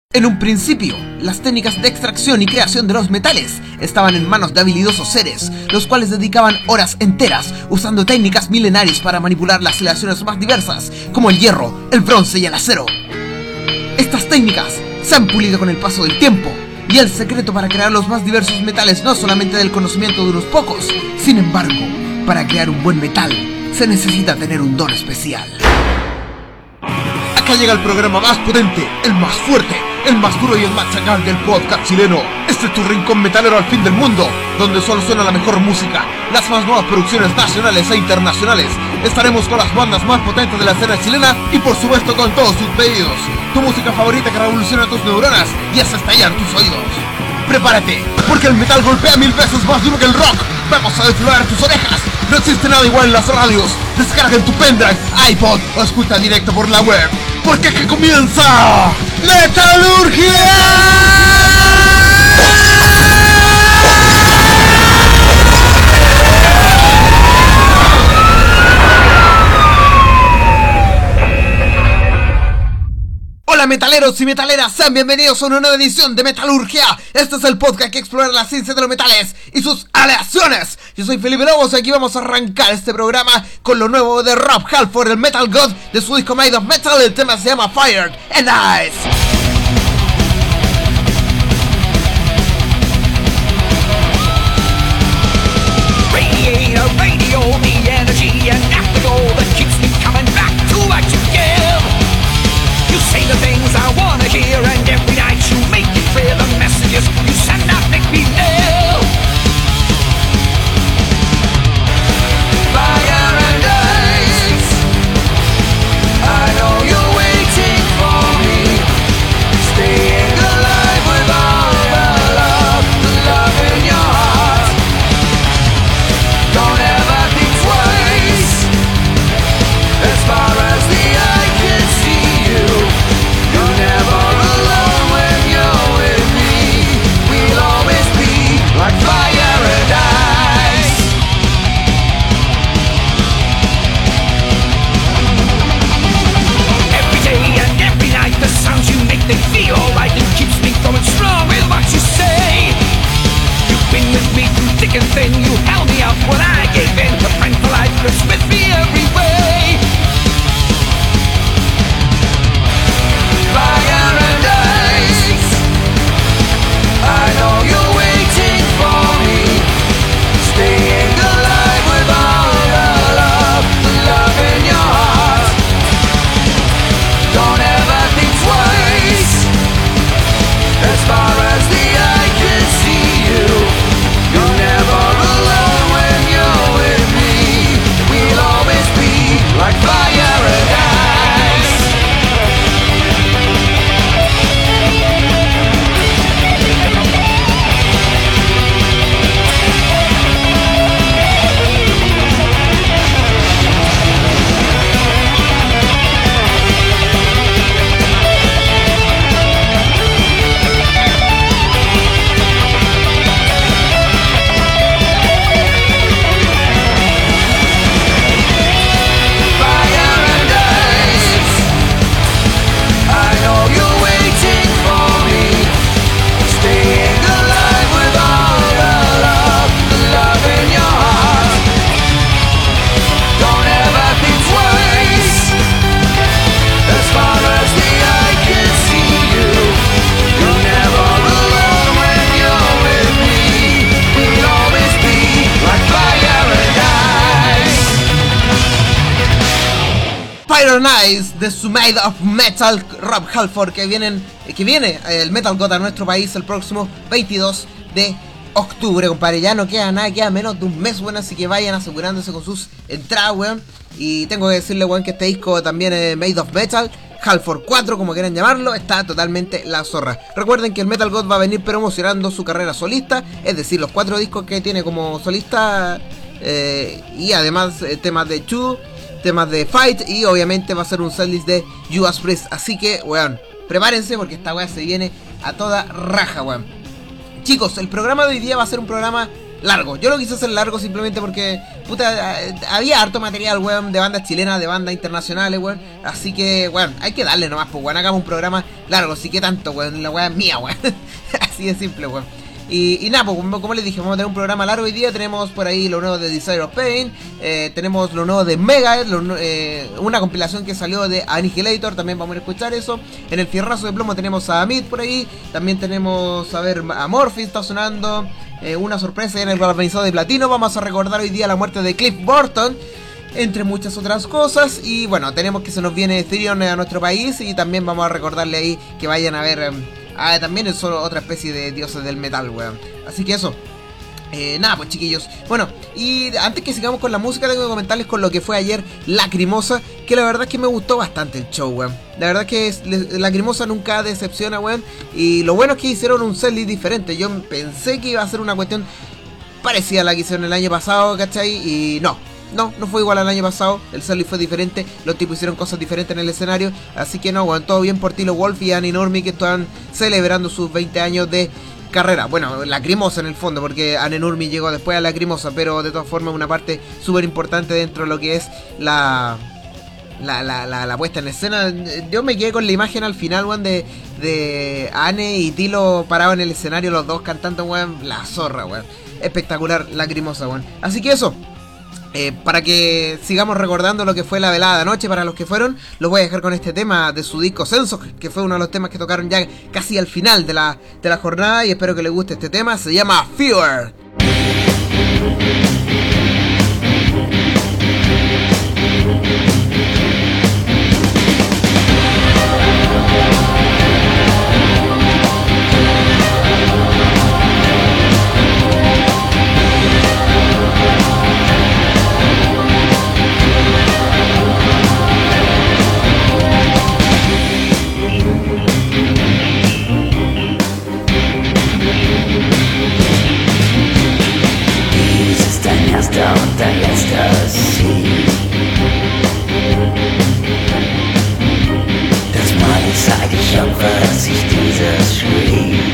En un principio, las técnicas de extracción y creación de los metales estaban en manos de habilidosos seres, los cuales dedicaban horas enteras usando técnicas milenarias para manipular las aleaciones más diversas, como el hierro, el bronce y el acero. Estas técnicas se han pulido con el paso del tiempo, y el secreto para crear los más diversos metales no es solamente del conocimiento de unos pocos. Sin embargo, para crear un buen metal, se necesita tener un don especial. Acá llega el programa más potente, el más fuerte, el más duro y el más chacal del podcast chileno. Este es tu rincón metalero al fin del mundo, donde solo suena la mejor música, las más nuevas producciones nacionales e internacionales. Estaremos con las bandas más potentes de la escena chilena y por supuesto con todos sus pedidos. Tu música favorita que revoluciona tus neuronas y hace estallar tus oídos. Prepárate, porque el metal golpea 1000 veces más duro que el rock. Vamos a desflorar tus orejas. No existe nada igual en las radios. Descarga en tu pendrive, iPod o escucha directo por la web. Porque aquí comienza Metalurgia. Hola metaleros y metaleras, sean bienvenidos a una nueva edición de Metalurgia. Este es el podcast que explora la ciencia de los metales y sus aleaciones. Yo soy Felipe Lobos y aquí vamos a arrancar este programa con lo nuevo de Rob Halford, el Metal God, de su disco Made of Metal. El tema se llama Fire and Ice. Radio, the energy and afterglow that keeps me coming back to what you give. You say the things I wanna hear, and every night you make it clear the messages you send out make me nail. Fire and ice, I know you're waiting for me, staying alive with all the love in your heart. Don't ever think twice, as far as the eye can see you. You're never alone when you're with me. We'll always be like fire and ice. Every day and every night the sounds you make, they feel alright. It keeps me going strong with what you say. You've been with me through thick and thin. You held me up when I gave in. The friend for life lives with me every way. Fire and ice, I know you're waiting for me, staying alive with all the love in your heart. Don't ever think twice, as far as the eye can see you. You're never alone when you're with me. We'll always be like fire and ice. Fire and Ice de su Made of Metal, Rob Halford, que viene el Metal God a nuestro país el próximo 22 de octubre, compadre. Ya no queda nada, queda menos de un mes, weón, así que vayan asegurándose con sus entradas, weón. Y tengo que decirle, weón, que este disco también es Made of Metal, Halford 4, como quieran llamarlo, está totalmente la zorra. Recuerden que el Metal God va a venir promocionando su carrera solista, es decir, los 4 discos que tiene como solista, y además temas de Chu, temas de Fight, y obviamente va a ser un setlist de Judas Priest. Así que, weón, prepárense porque esta weá se viene a toda raja, weón. Chicos, el programa de hoy día va a ser un programa largo. Yo lo quise hacer largo simplemente porque, puta, había harto material, weón, de bandas chilenas, de bandas internacionales, weón. Así que, weón, hay que darle nomás, pues, weón, hagamos un programa largo. Así que tanto, weón, la weá es mía, weón. Así de simple, weón. Y nada, pues como les dije, vamos a tener un programa largo hoy día. Tenemos por ahí lo nuevo de Desire of Pain, tenemos lo nuevo de Megadeth, una compilación que salió de Annihilator, también vamos a escuchar eso. En el fierrazo de plomo tenemos a Amit por ahí, también tenemos, a ver, a Morphy está sonando, una sorpresa en el galvanizado de platino. Vamos a recordar hoy día la muerte de Cliff Burton, entre muchas otras cosas. Y bueno, tenemos que se nos viene Therion a nuestro país, y también vamos a recordarle ahí que vayan a ver... también es solo otra especie de dioses del metal, weón. Así que eso. Nada, pues chiquillos. Bueno, y antes que sigamos con la música, tengo que comentarles con lo que fue ayer Lacrimosa, que la verdad es que me gustó bastante el show, weón. La verdad es que Lacrimosa nunca decepciona, weón. Y lo bueno es que hicieron un setlist diferente. Yo pensé que iba a ser una cuestión parecida a la que hicieron el año pasado, ¿cachai? Y no fue igual al año pasado. El setlist fue diferente, los tipos hicieron cosas diferentes en el escenario. Así que no, bueno, todo bien por Tilo Wolf y Annie Normie, que están celebrando sus 20 años de carrera. Bueno, Lacrimosa en el fondo, porque Annie Normie llegó después a Lacrimosa, pero de todas formas una parte súper importante dentro de lo que es la puesta en escena. Yo me quedé con la imagen al final, weón, de Anne y Tilo parados en el escenario, los dos cantando, weón, la zorra, weón. Espectacular, Lacrimosa, weón. Así que eso. Para que sigamos recordando lo que fue la velada de anoche, para los que fueron, los voy a dejar con este tema de su disco Censo, que fue uno de los temas que tocaron ya casi al final de la jornada, y espero que les guste este tema. Se llama Fear. Und dein letzter Sieg. Das Mal zeige ich Opfer, dass ich dieses schrieb.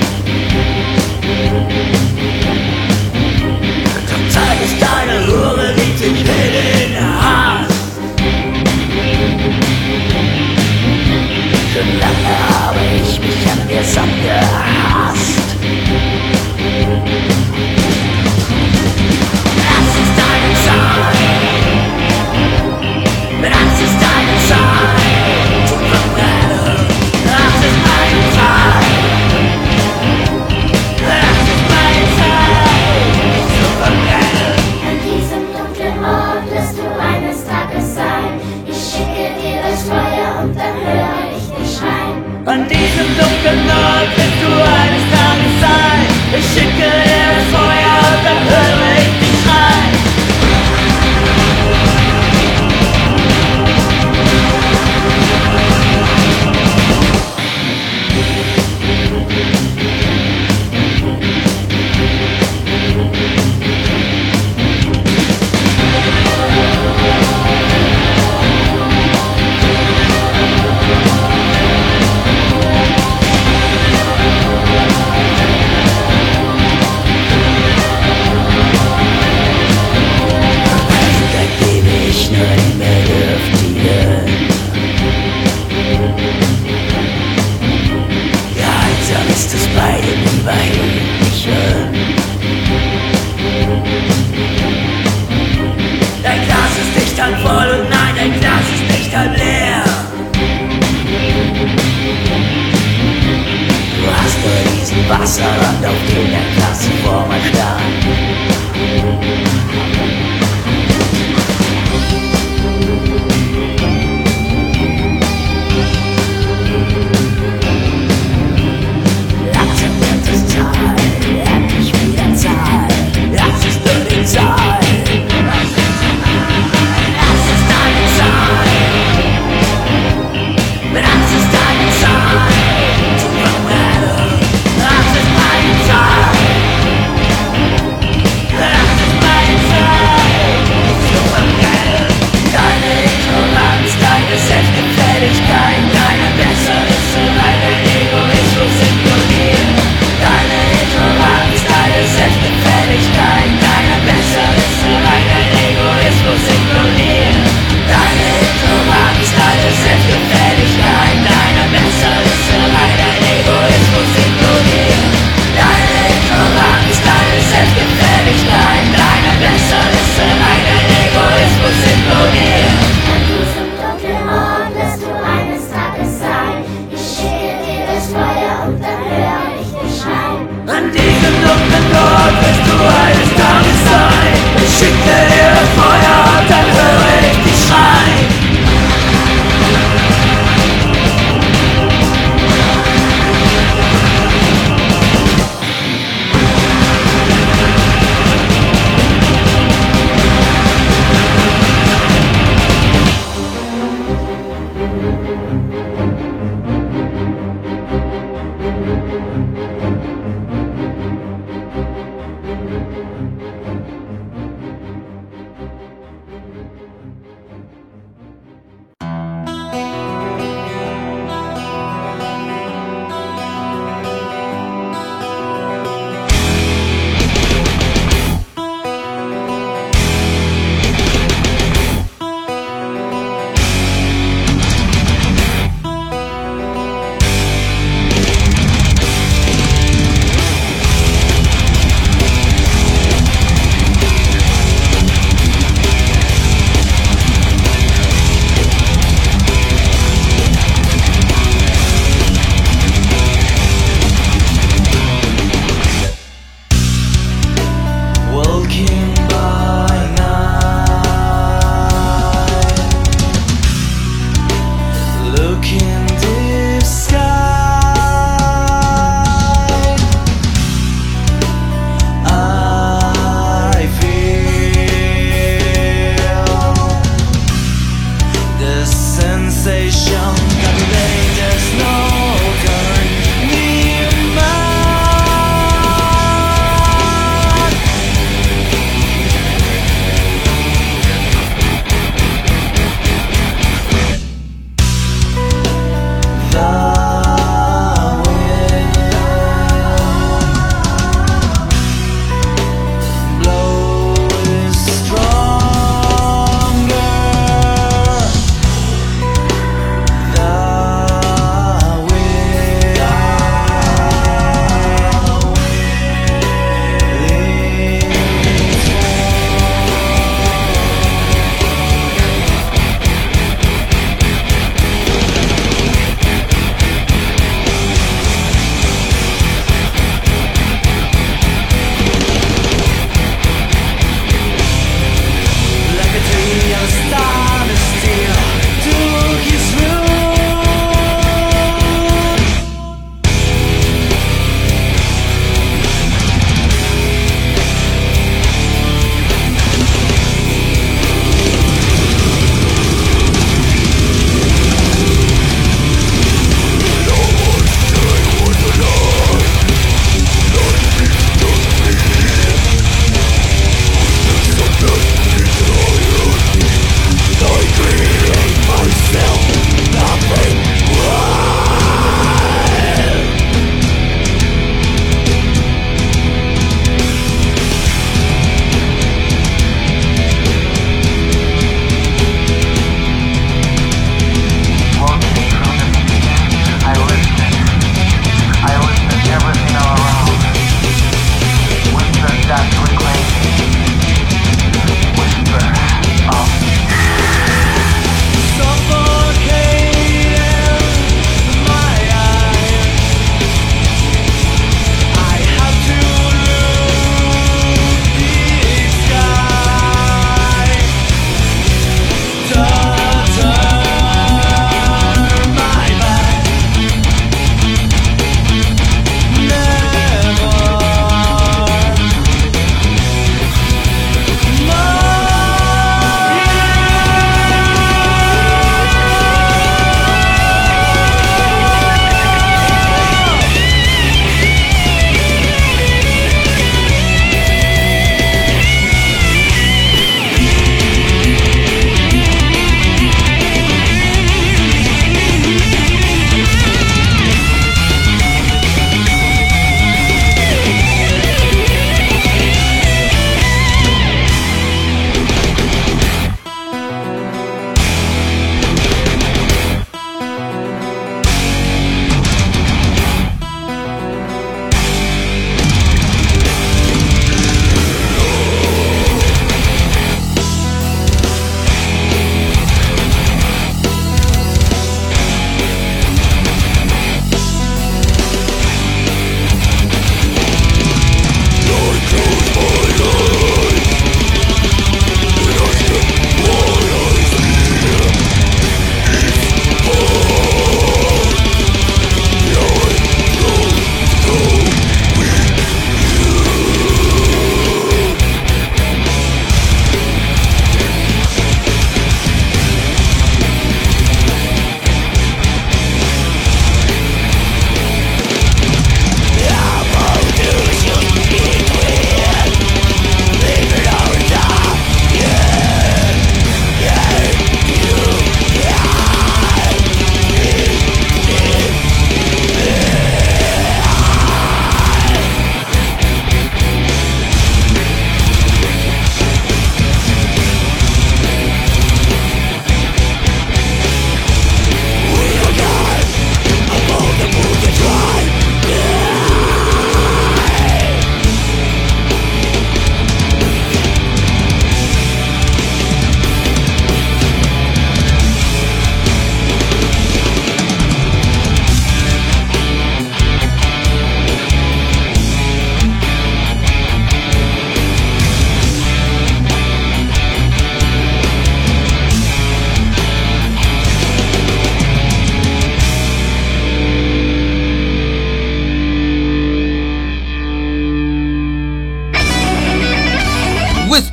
Doch zeig ich deine Hure, die dich in Hass. Schon lange habe ich mich an dir satt gehasst. Das ist deine Zeit zu verbrennen. Das ist meine Zeit. Das ist meine Zeit zu verbrennen. An diesem dunklen Ort wirst du eines Tages sein. Ich schicke dir das Feuer und dann höre ich dich schreien. An diesem dunklen Ort wirst du eines Tages sein. Ich schicke dir das Feuer und dann höre ich dich schreien. Wasserrand, auf dem der Klasse vor mir stand. Langsam wird es Zeit, endlich wieder Zeit. Das ist nur die Zeit. Das ist deine Zeit. Das ist deine Zeit zu verbrennen. Das ist meine Zeit. Das ist meine Zeit.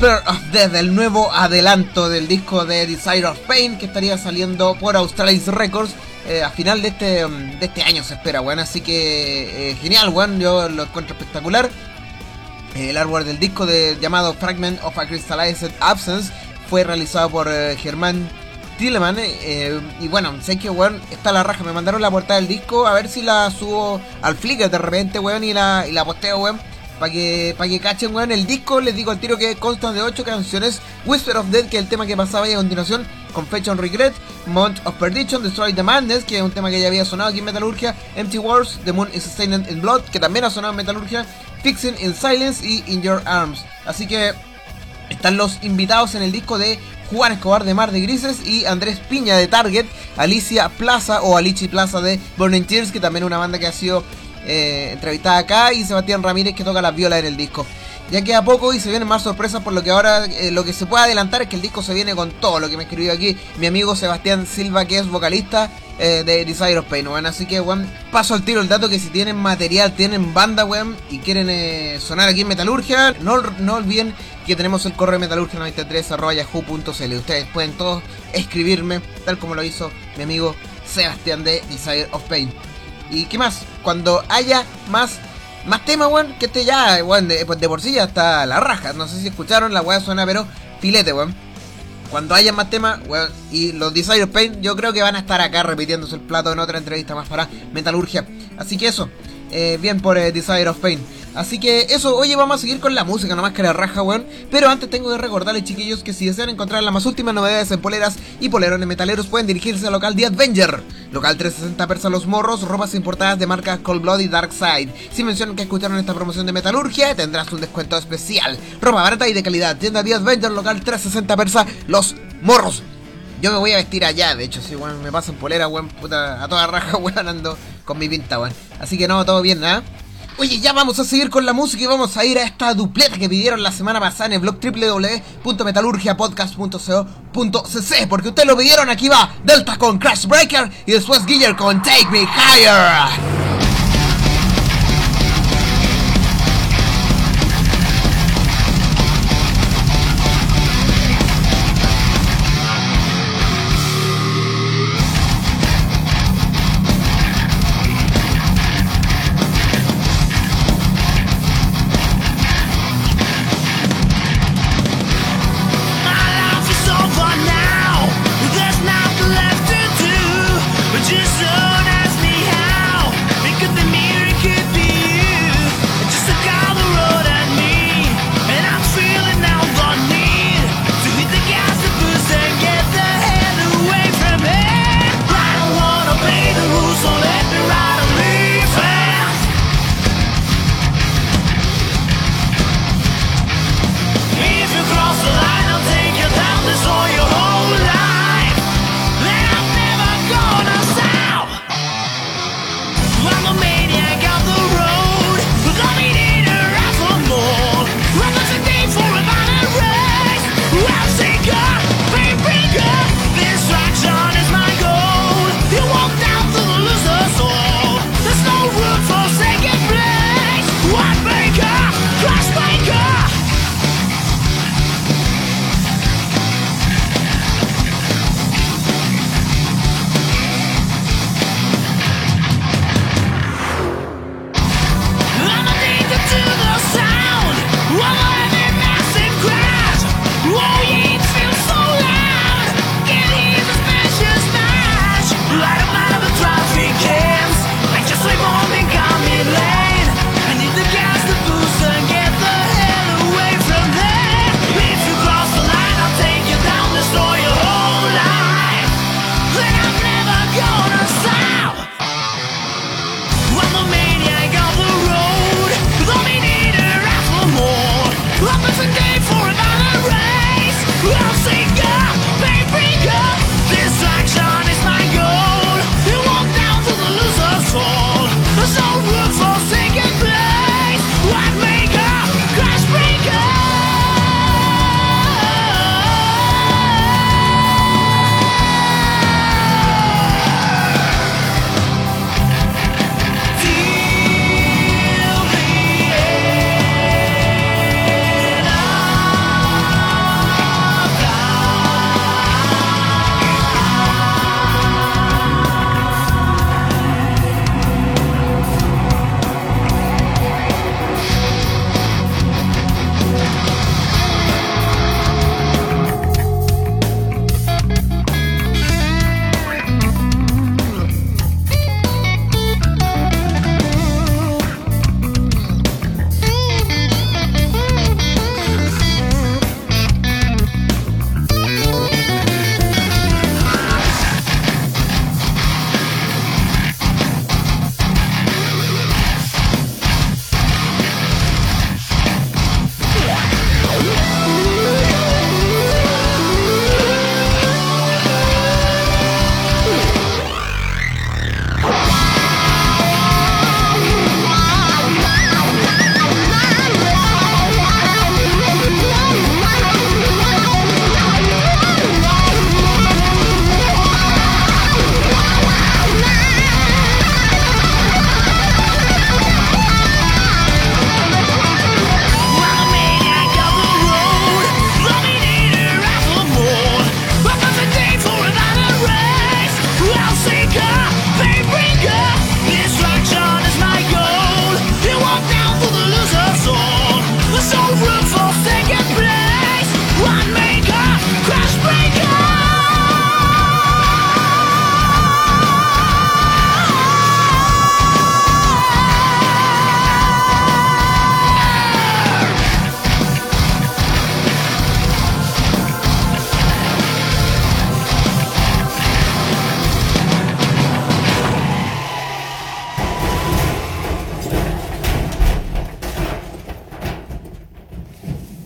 Whisper of Death, el nuevo adelanto del disco de Desire of Pain que estaría saliendo por Australis Records a final de este año, se espera, weón. Así que genial, weón, yo lo encuentro espectacular. El artwork del disco llamado Fragment of a Crystallized Absence fue realizado por Germán Tilleman, y bueno, sé que, weón, está la raja. Me mandaron la portada del disco, a ver si la subo al Flickr de repente, weón, y la posteo, weón, para que cachen, weón. El disco, les digo al tiro que consta de 8 canciones. Whisper of Death, que es el tema que pasaba ahí a continuación, Confession Regret, Month of Perdition, Destroy the Madness, que es un tema que ya había sonado aquí en Metalurgia, Empty Wars, The Moon is Stained in Blood, que también ha sonado en Metalurgia, Fixing in Silence y In Your Arms. Así que están los invitados en el disco de Juan Escobar de Mar de Grises y Andrés Piña de Target, Alicia Plaza o Alichi Plaza de Burning Tears, que también es una banda que ha sido entrevistada acá, y Sebastián Ramírez, que toca las violas en el disco. Ya queda poco y se vienen más sorpresas, por lo que ahora lo que se puede adelantar es que el disco se viene con todo lo que me escribió aquí mi amigo Sebastián Silva, que es vocalista de Desire of Pain, weón. Así que, weón, paso al tiro el dato que si tienen material, tienen banda, weón, y quieren sonar aquí en Metalurgia, no olviden que tenemos el correo metalurgia93@yahoo.cl. Ustedes pueden todos escribirme, tal como lo hizo mi amigo Sebastián de Desire of Pain. ¿Y qué más? Cuando haya más temas, weón, que ya, weón, de por sí ya está la raja. No sé si escucharon, la weá suena pero filete, weón. Cuando haya más temas, weón, y los Desire of Pain, yo creo que van a estar acá repitiéndose el plato en otra entrevista más para Metalurgia. Así que eso, bien por Desire of Pain. Así que eso, oye, vamos a seguir con la música, nomás que la raja, weón. Pero antes tengo que recordarles, chiquillos, que si desean encontrar las más últimas novedades en poleras y polerones metaleros, pueden dirigirse al local The Avenger, local 360 Persa Los Morros, ropas importadas de marcas Cold Blood y Dark Side. Si mencionan que escucharon esta promoción de Metalurgia, tendrás un descuento especial. Ropa barata y de calidad, tienda The Avenger, local 360 Persa Los Morros. Yo me voy a vestir allá, de hecho, si, weón, me pasan polera, weón, puta, a toda raja, weón, ando con mi pinta, weón. Así que no, todo bien, ¿nada? Oye, ya vamos a seguir con la música y vamos a ir a esta dupleta que pidieron la semana pasada en el blog www.metalurgiapodcast.co.cc, porque ustedes lo pidieron. Aquí va Delta con Crash Breaker y después Guiller con Take Me Higher. Just don't ask me how.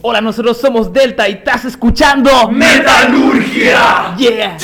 Hola, nosotros somos Delta y estás escuchando ¡Metalurgia! Yeah.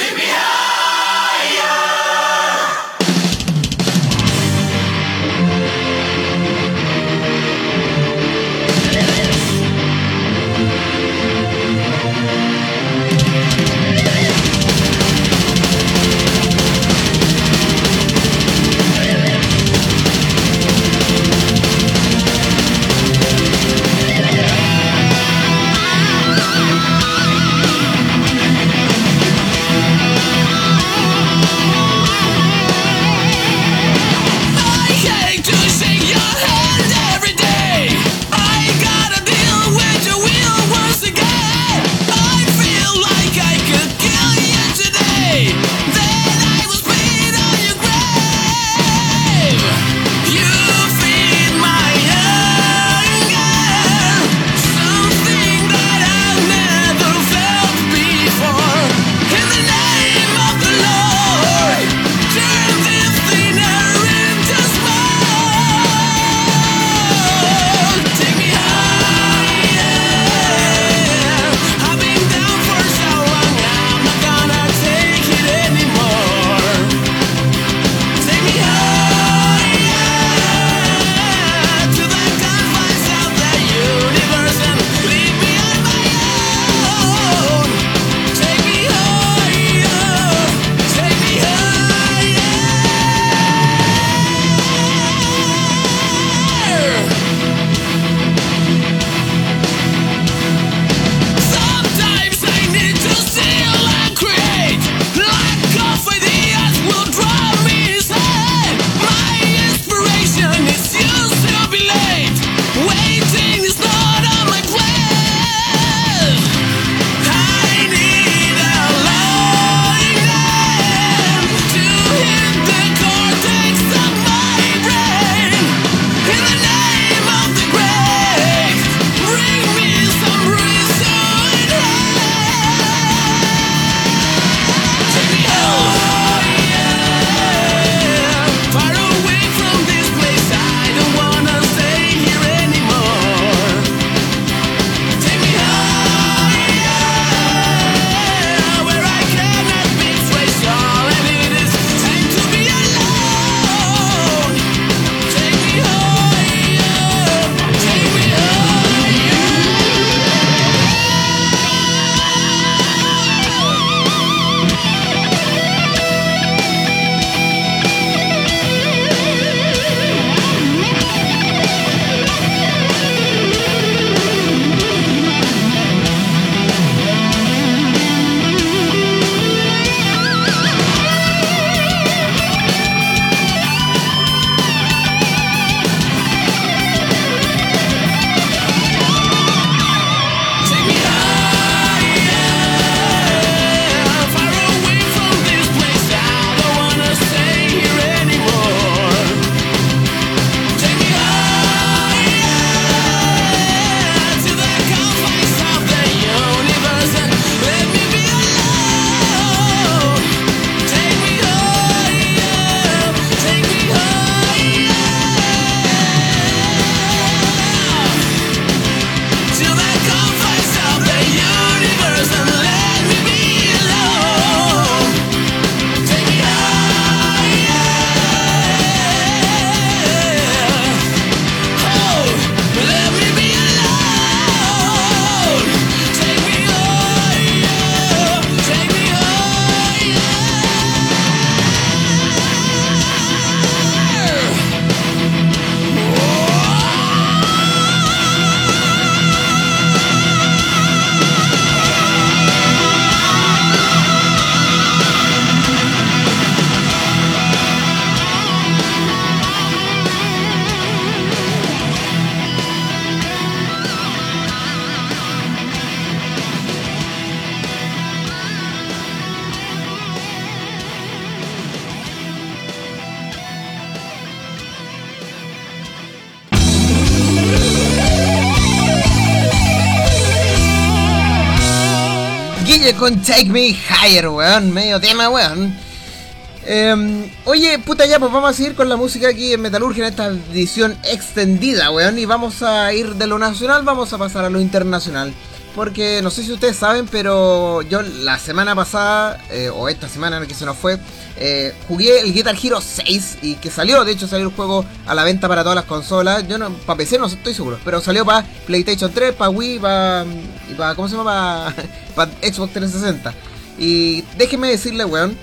Con Take Me Higher, weón, medio tema, weón. Oye, puta ya, pues vamos a seguir con la música aquí en Metalurgia en esta edición extendida, weón. Y vamos a ir de lo nacional, vamos a pasar a lo internacional. Porque no sé si ustedes saben, pero yo la semana pasada, o esta semana que se nos fue, jugué el Guitar Hero 6 y que salió, de hecho salió el juego a la venta para todas las consolas. Yo no, para PC no estoy seguro, pero salió para PlayStation 3, para Wii, para ¿cómo se llama? Para Xbox 360. Y déjenme decirle, weón,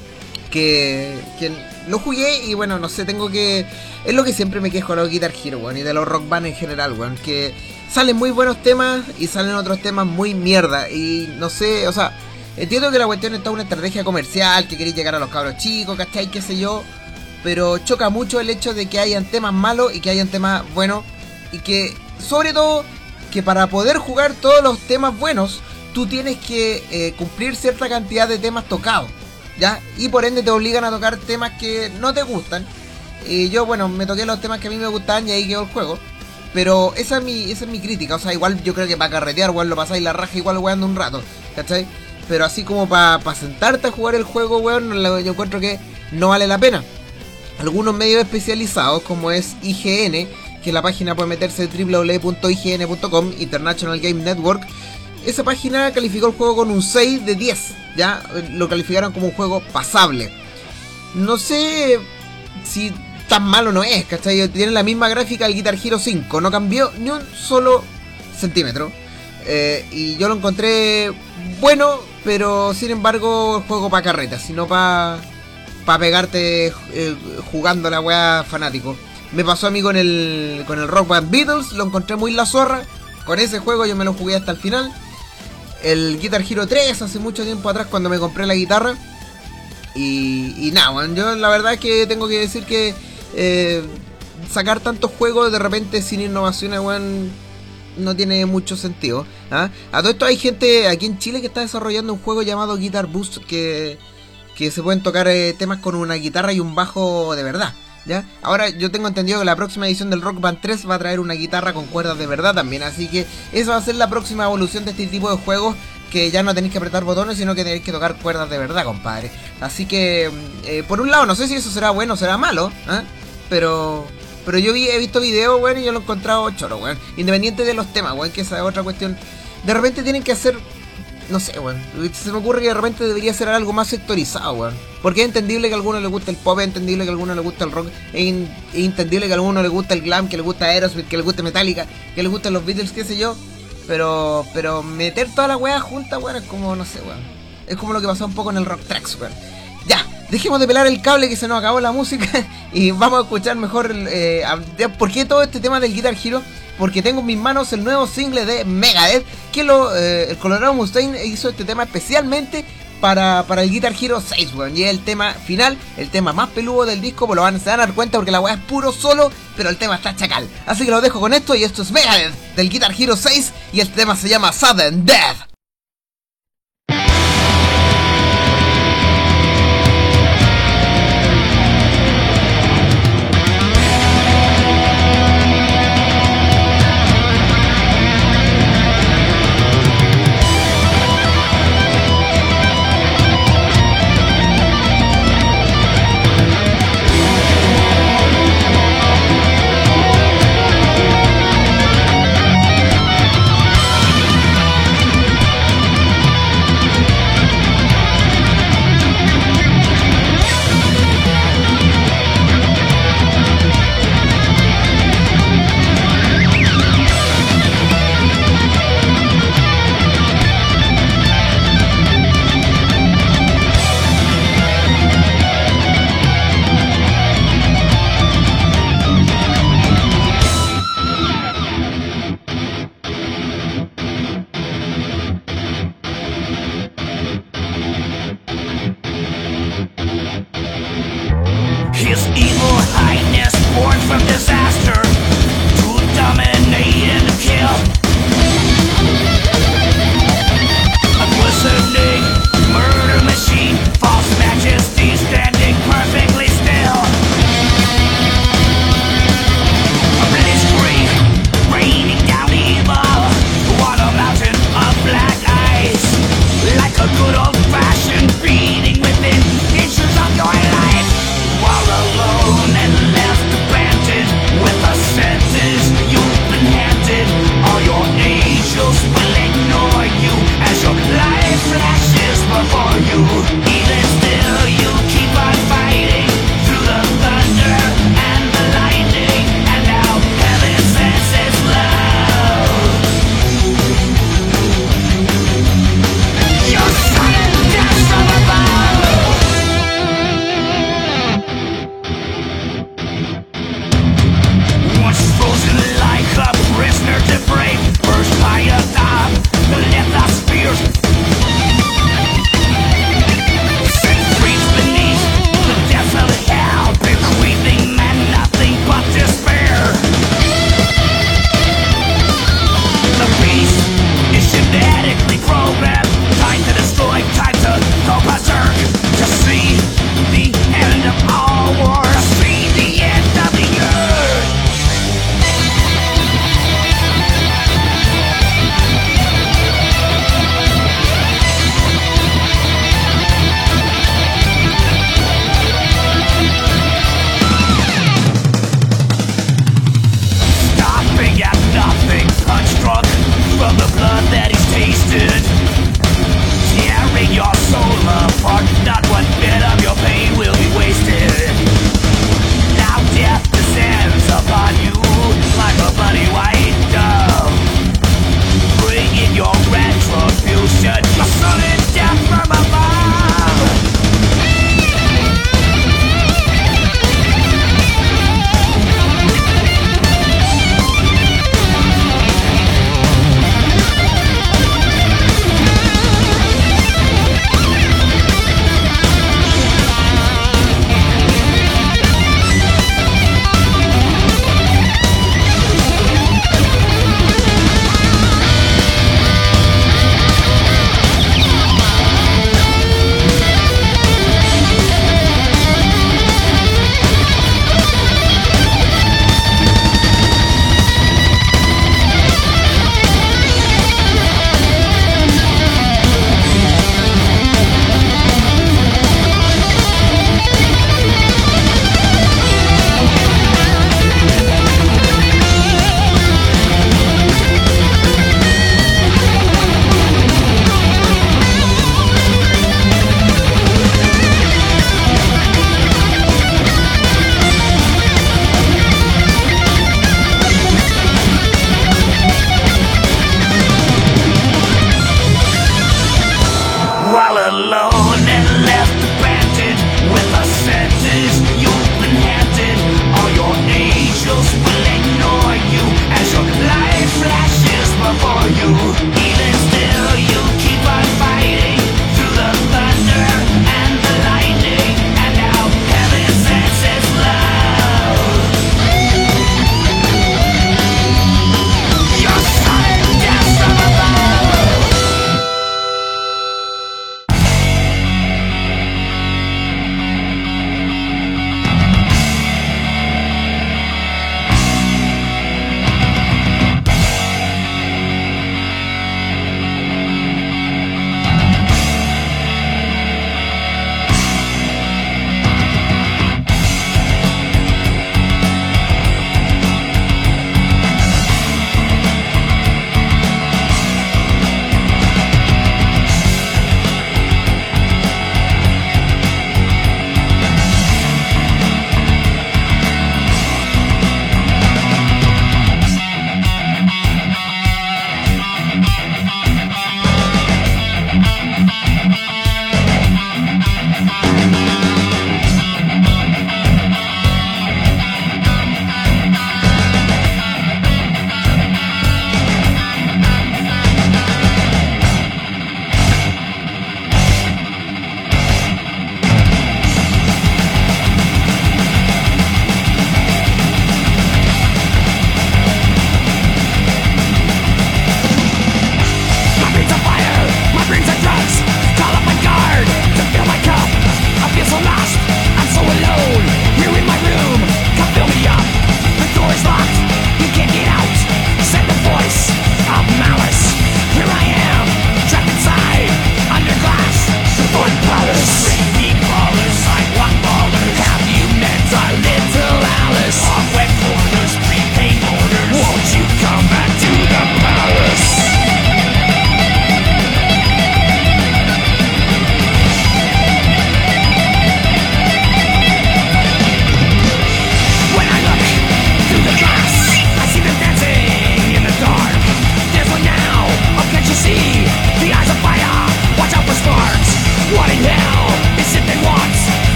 que lo jugué y bueno, no sé, tengo que... Es lo que siempre me quejo de los Guitar Hero, weón, y de los Rock Band en general, weón, que salen muy buenos temas y salen otros temas muy mierda. Y no sé, o sea, entiendo que la cuestión está una estrategia comercial, que queréis llegar a los cabros chicos, ¿cachai? Qué sé yo. Pero choca mucho el hecho de que hayan temas malos y que hayan temas buenos. Y que, sobre todo, que para poder jugar todos los temas buenos, tú tienes que cumplir cierta cantidad de temas tocados, ¿ya? Y por ende te obligan a tocar temas que no te gustan. Y yo, bueno, me toqué los temas que a mí me gustan y ahí quedó el juego. Pero esa es mi crítica. O sea, igual yo creo que para carretear, weón, lo pasáis la raja igual weando un rato, ¿cachai? Pero así como para sentarte a jugar el juego, weón, yo encuentro que no vale la pena. Algunos medios especializados, como es IGN, que la página puede meterse www.ign.com, International Game Network. Esa página calificó el juego con un 6 de 10, ¿ya? Lo calificaron como un juego pasable. No sé si tan malo no es, ¿cachai? Tiene la misma gráfica del Guitar Hero 5, no cambió ni un solo centímetro. Y yo lo encontré bueno, pero sin embargo, el juego para carreta, sino para pegarte jugando la weá fanático. Me pasó a mí con el Rock Band Beatles, lo encontré muy la zorra. Con ese juego yo me lo jugué hasta el final. El Guitar Hero 3 hace mucho tiempo atrás cuando me compré la guitarra. Y nada, bueno, yo la verdad es que tengo que decir que sacar tantos juegos de repente sin innovaciones, weón, no tiene mucho sentido, ¿ah? A todo esto hay gente aquí en Chile que está desarrollando un juego llamado Guitar Boost que se pueden tocar temas con una guitarra y un bajo de verdad, ¿ya? Ahora yo tengo entendido que la próxima edición del Rock Band 3 va a traer una guitarra con cuerdas de verdad también, así que esa va a ser la próxima evolución de este tipo de juegos, que ya no tenéis que apretar botones, sino que tenéis que tocar cuerdas de verdad, compadre. Así que, por un lado, no sé si eso será bueno o será malo, ¿eh? Pero yo he visto videos, weón, y yo lo he encontrado choro, weón. Independiente de los temas, weón, que esa es otra cuestión. De repente tienen que hacer, no sé, weón. Se me ocurre que de repente debería ser algo más sectorizado, weón. Porque es entendible que a alguno le gusta el pop, es entendible que a alguno le gusta el rock, es entendible que a alguno le gusta el glam, que le gusta Aerosmith, que le gusta Metallica, que le gustan los Beatles, qué sé yo. Pero meter toda la weá junta, weón, es como, no sé, weón. Es como lo que pasó un poco en el Rock Tracks, weón. Ya, dejemos de pelar el cable que se nos acabó la música y vamos a escuchar mejor ¿por qué todo este tema del Guitar Hero? Porque tengo en mis manos el nuevo single de Megadeth, que el Colorado Mustaine hizo este tema especialmente para el Guitar Hero 6, weón. Y es el tema final, el tema más peludo del disco, pues se van a dar cuenta porque la weá es puro solo, pero el tema está chacal. Así que lo dejo con esto y esto es Megadeth del Guitar Hero 6 y el tema se llama Sudden Death.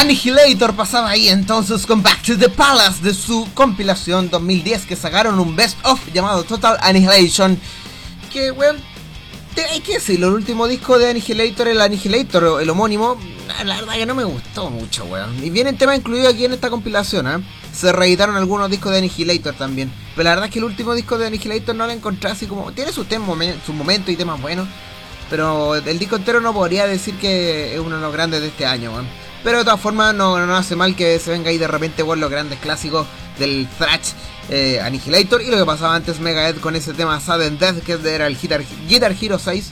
Annihilator pasaba ahí entonces con Back to the Palace de su compilación 2010 que sacaron un best of llamado Total Annihilation. Que weón, hay que decirlo, el último disco de Annihilator, el homónimo, la verdad que no me gustó mucho, weón. Y vienen temas incluidos aquí en esta compilación, ¿eh? Se reeditaron algunos discos de Annihilator también. Pero la verdad es que el último disco de Annihilator no lo encontré así como... Tiene sus momentos y temas buenos, pero el disco entero no podría decir que es uno de los grandes de este año, weón. Pero de todas formas no hace mal que se venga ahí de repente por los grandes clásicos del thrash Annihilator. Y lo que pasaba antes Megadeth con ese tema Sudden Death, que era el Guitar Hero 6.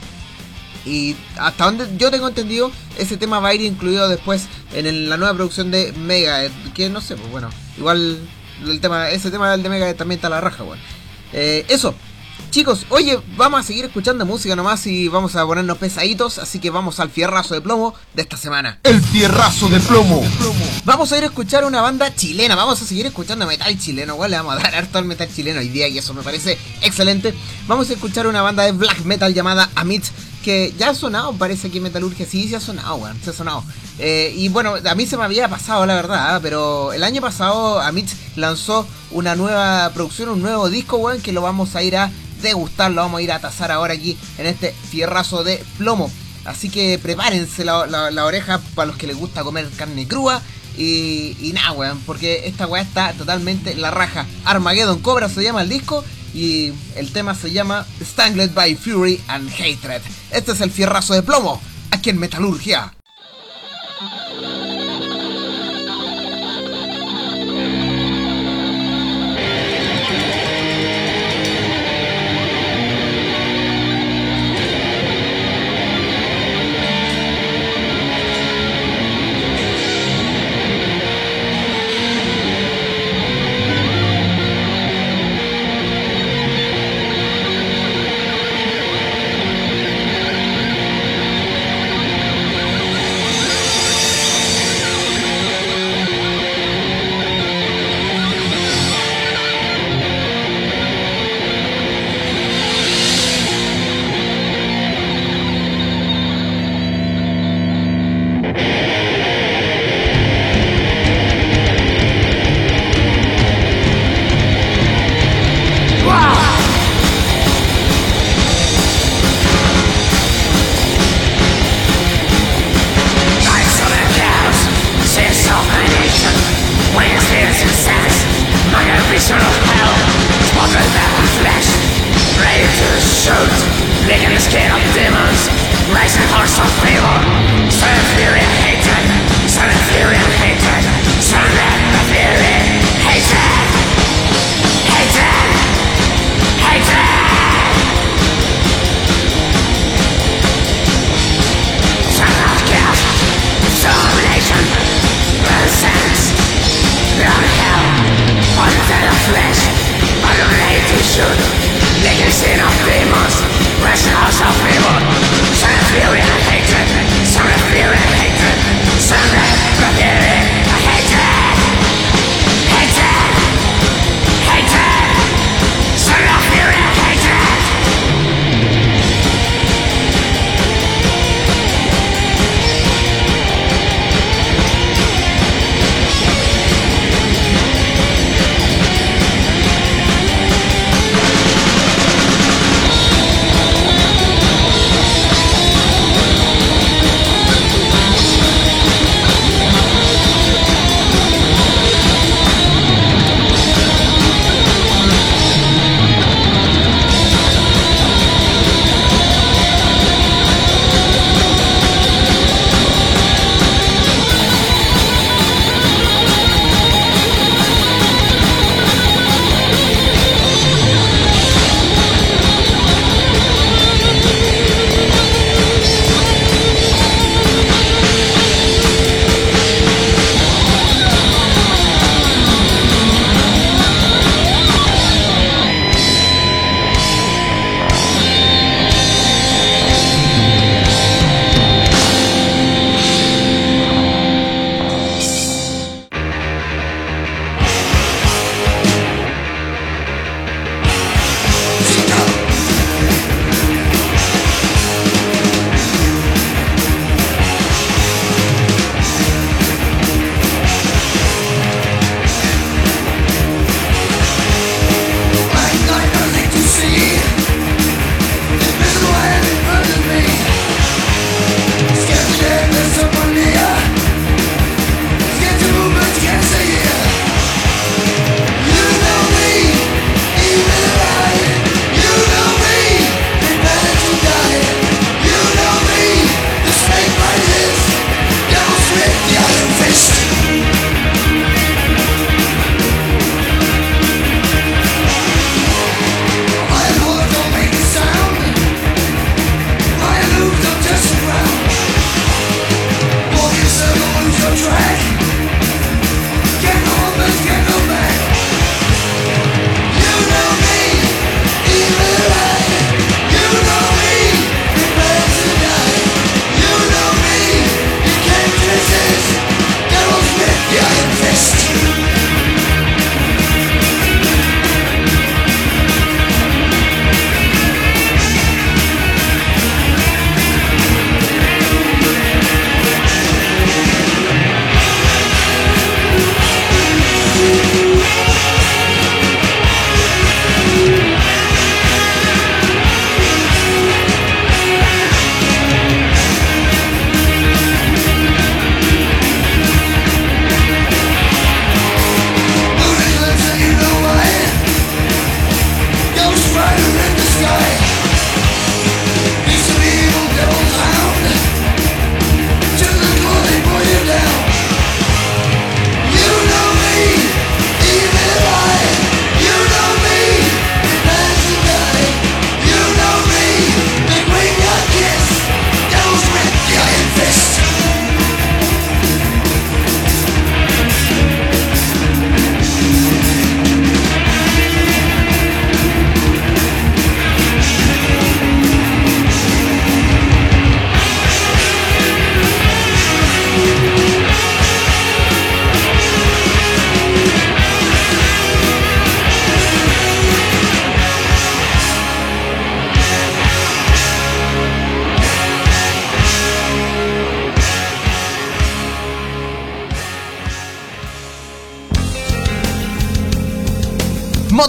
Y hasta donde yo tengo entendido, ese tema va a ir incluido después en la nueva producción de Megadeth. Que no sé, pues bueno, igual ese tema del de Megadeth también está a la raja, weón. Eso. Chicos, oye, vamos a seguir escuchando música nomás y vamos a ponernos pesaditos, así que vamos al fierrazo de plomo de esta semana. El fierrazo de plomo. Vamos a ir a escuchar una banda chilena, vamos a seguir escuchando metal chileno, igual le vamos a dar harto al metal chileno hoy día y eso me parece excelente. Vamos a escuchar una banda de black metal llamada Amit, que ya ha sonado, parece que Metalurgia, sí ha sonado, weón, se ha sonado. Y bueno, a mí se me había pasado la verdad, pero el año pasado Amit lanzó una nueva producción, un nuevo disco, weón, que lo vamos a ir a degustar, lo vamos a ir a tasar ahora aquí en este fierrazo de plomo. Así que prepárense la oreja para los que les gusta comer carne crua. Y nada, weón, porque esta weá está totalmente la raja. Armageddon Cobra se llama el disco y el tema se llama Strangled by Fury and Hatred. Este es el fierrazo de plomo, aquí en Metalurgia. Legacy of demons, rest house of evil.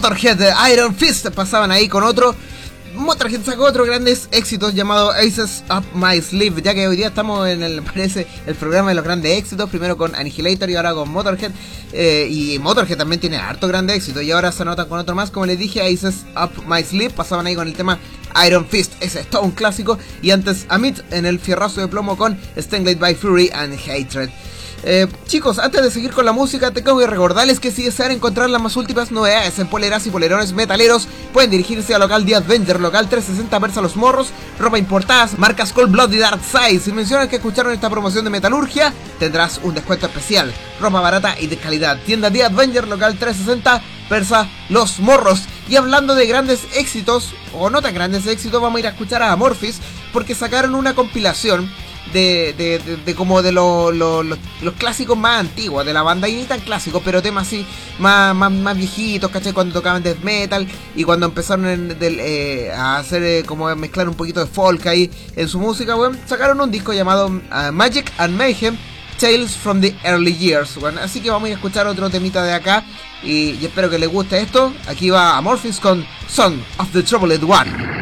Motorhead de Iron Fist pasaban ahí con otro. Motorhead sacó otros grandes éxitos llamado Aces Up My Sleeve, ya que hoy día estamos en el programa de los grandes éxitos, primero con Annihilator y ahora con Motorhead, y Motorhead también tiene harto grande éxito y ahora se anotan con otro más, como les dije, Aces Up My Sleeve, pasaban ahí con el tema Iron Fist, ese es todo un clásico, y antes Amit en el fierrazo de plomo con Strangled by Fury and Hatred. Chicos, antes de seguir con la música, tengo que recordarles que si desean encontrar las más últimas novedades en poleras y polerones metaleros, pueden dirigirse al local The Avenger, local 360 Persa Los Morros, ropa importadas, marcas Cold Blood y Dark Side. Si mencionan que escucharon esta promoción de Metalurgia, tendrás un descuento especial. Ropa barata y de calidad. Tienda The Avenger, local 360 Persa Los Morros. Y hablando de grandes éxitos, o no tan grandes éxitos, vamos a ir a escuchar a Amorphis, porque sacaron una compilación de como de los clásicos más antiguos de la banda, y ni tan clásicos, pero temas así más viejitos, ¿cachai? Cuando tocaban death metal y cuando empezaron a hacer como mezclar un poquito de folk ahí en su música, bueno, sacaron un disco llamado Magic and Mayhem Tales from the Early Years, bueno, así que vamos a ir a escuchar otro temita de acá y espero que les guste esto. Aquí va Amorphis con Song of the Troubled One.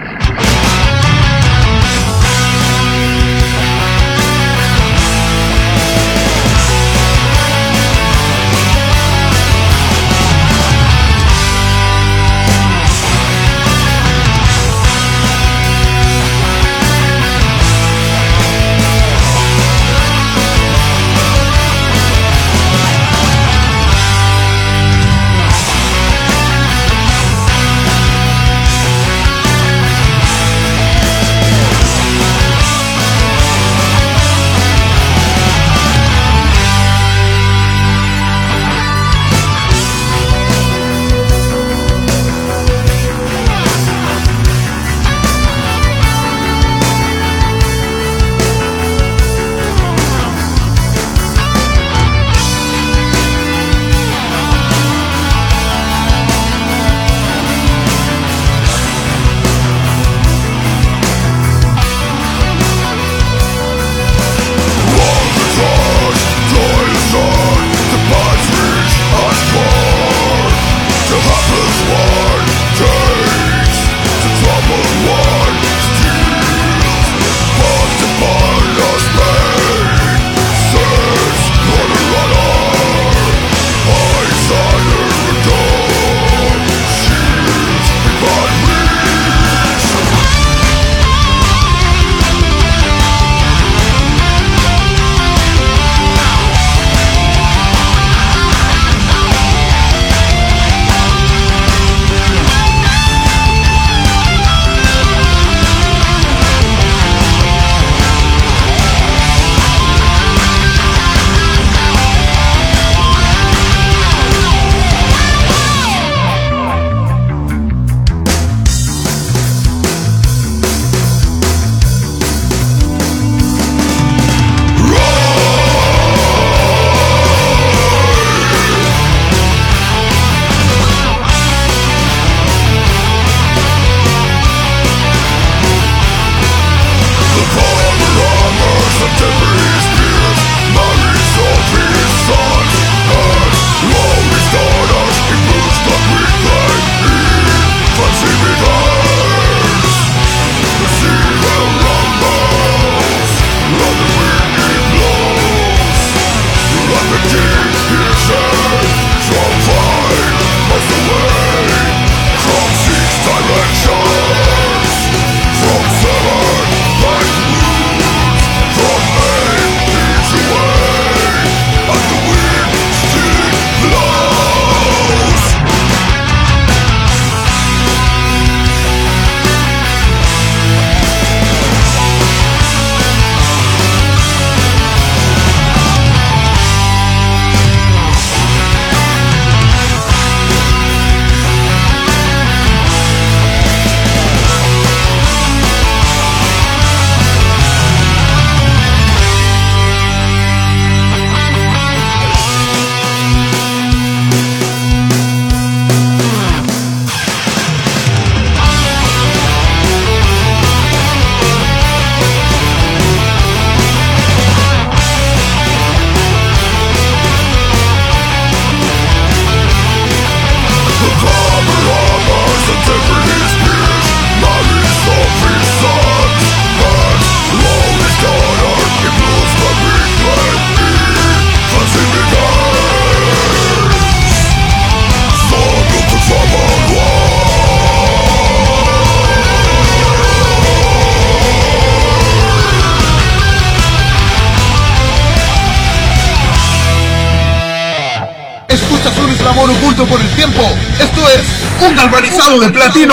oculto por el tiempo. Esto es un galvanizado de platino.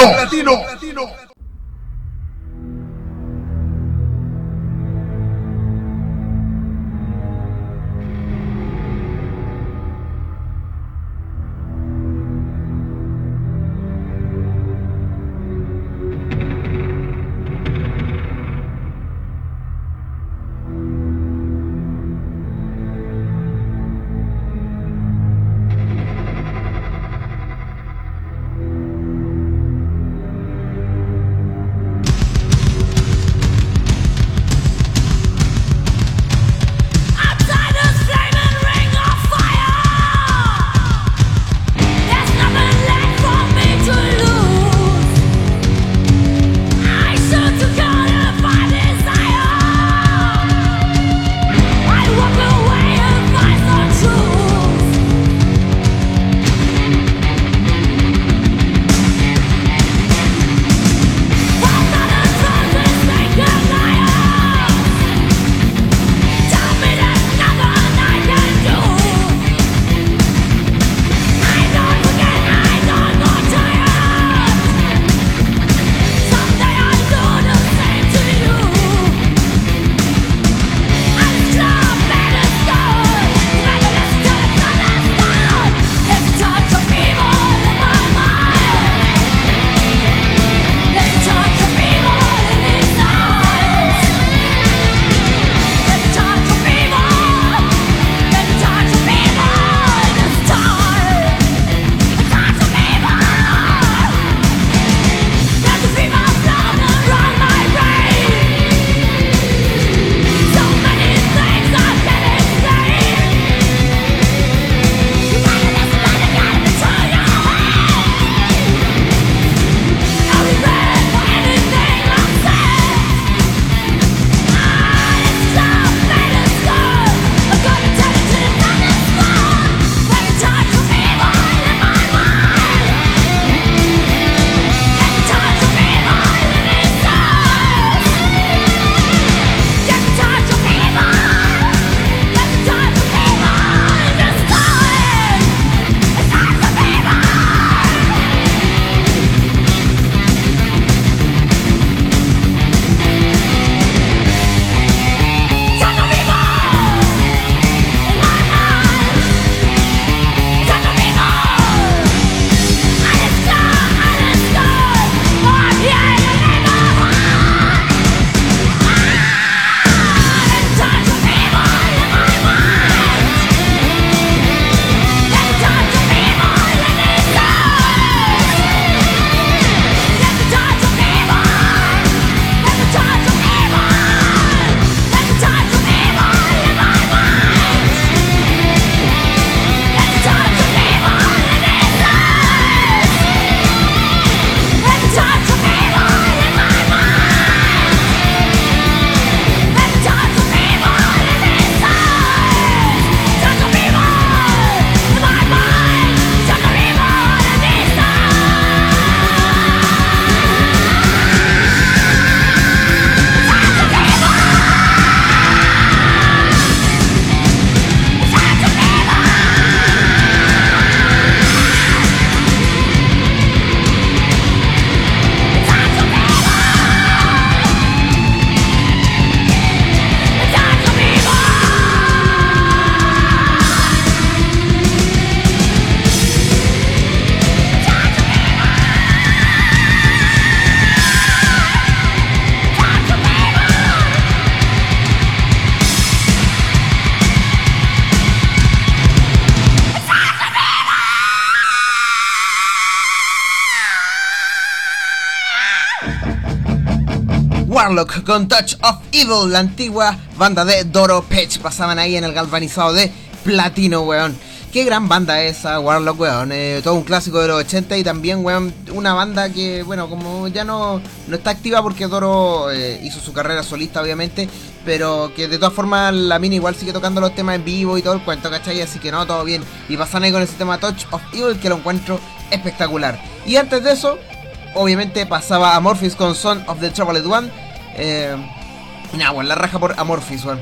Warlock con Touch of Evil, la antigua banda de Doro Peach. Pasaban ahí en el galvanizado de platino, weón. Qué gran banda esa, Warlock, weón. Todo un clásico de los 80 y también, weón, una banda que, bueno, como ya no está activa porque Doro hizo su carrera solista, obviamente, pero que de todas formas la mina igual sigue tocando los temas en vivo y todo el cuento, ¿cachai? Así que no, todo bien. Y pasan ahí con ese tema Touch of Evil, que lo encuentro espectacular. Y antes de eso, obviamente pasaba Amorphis con Son of the Troubled One. Nah, bueno, la raja por Amorphis, weón.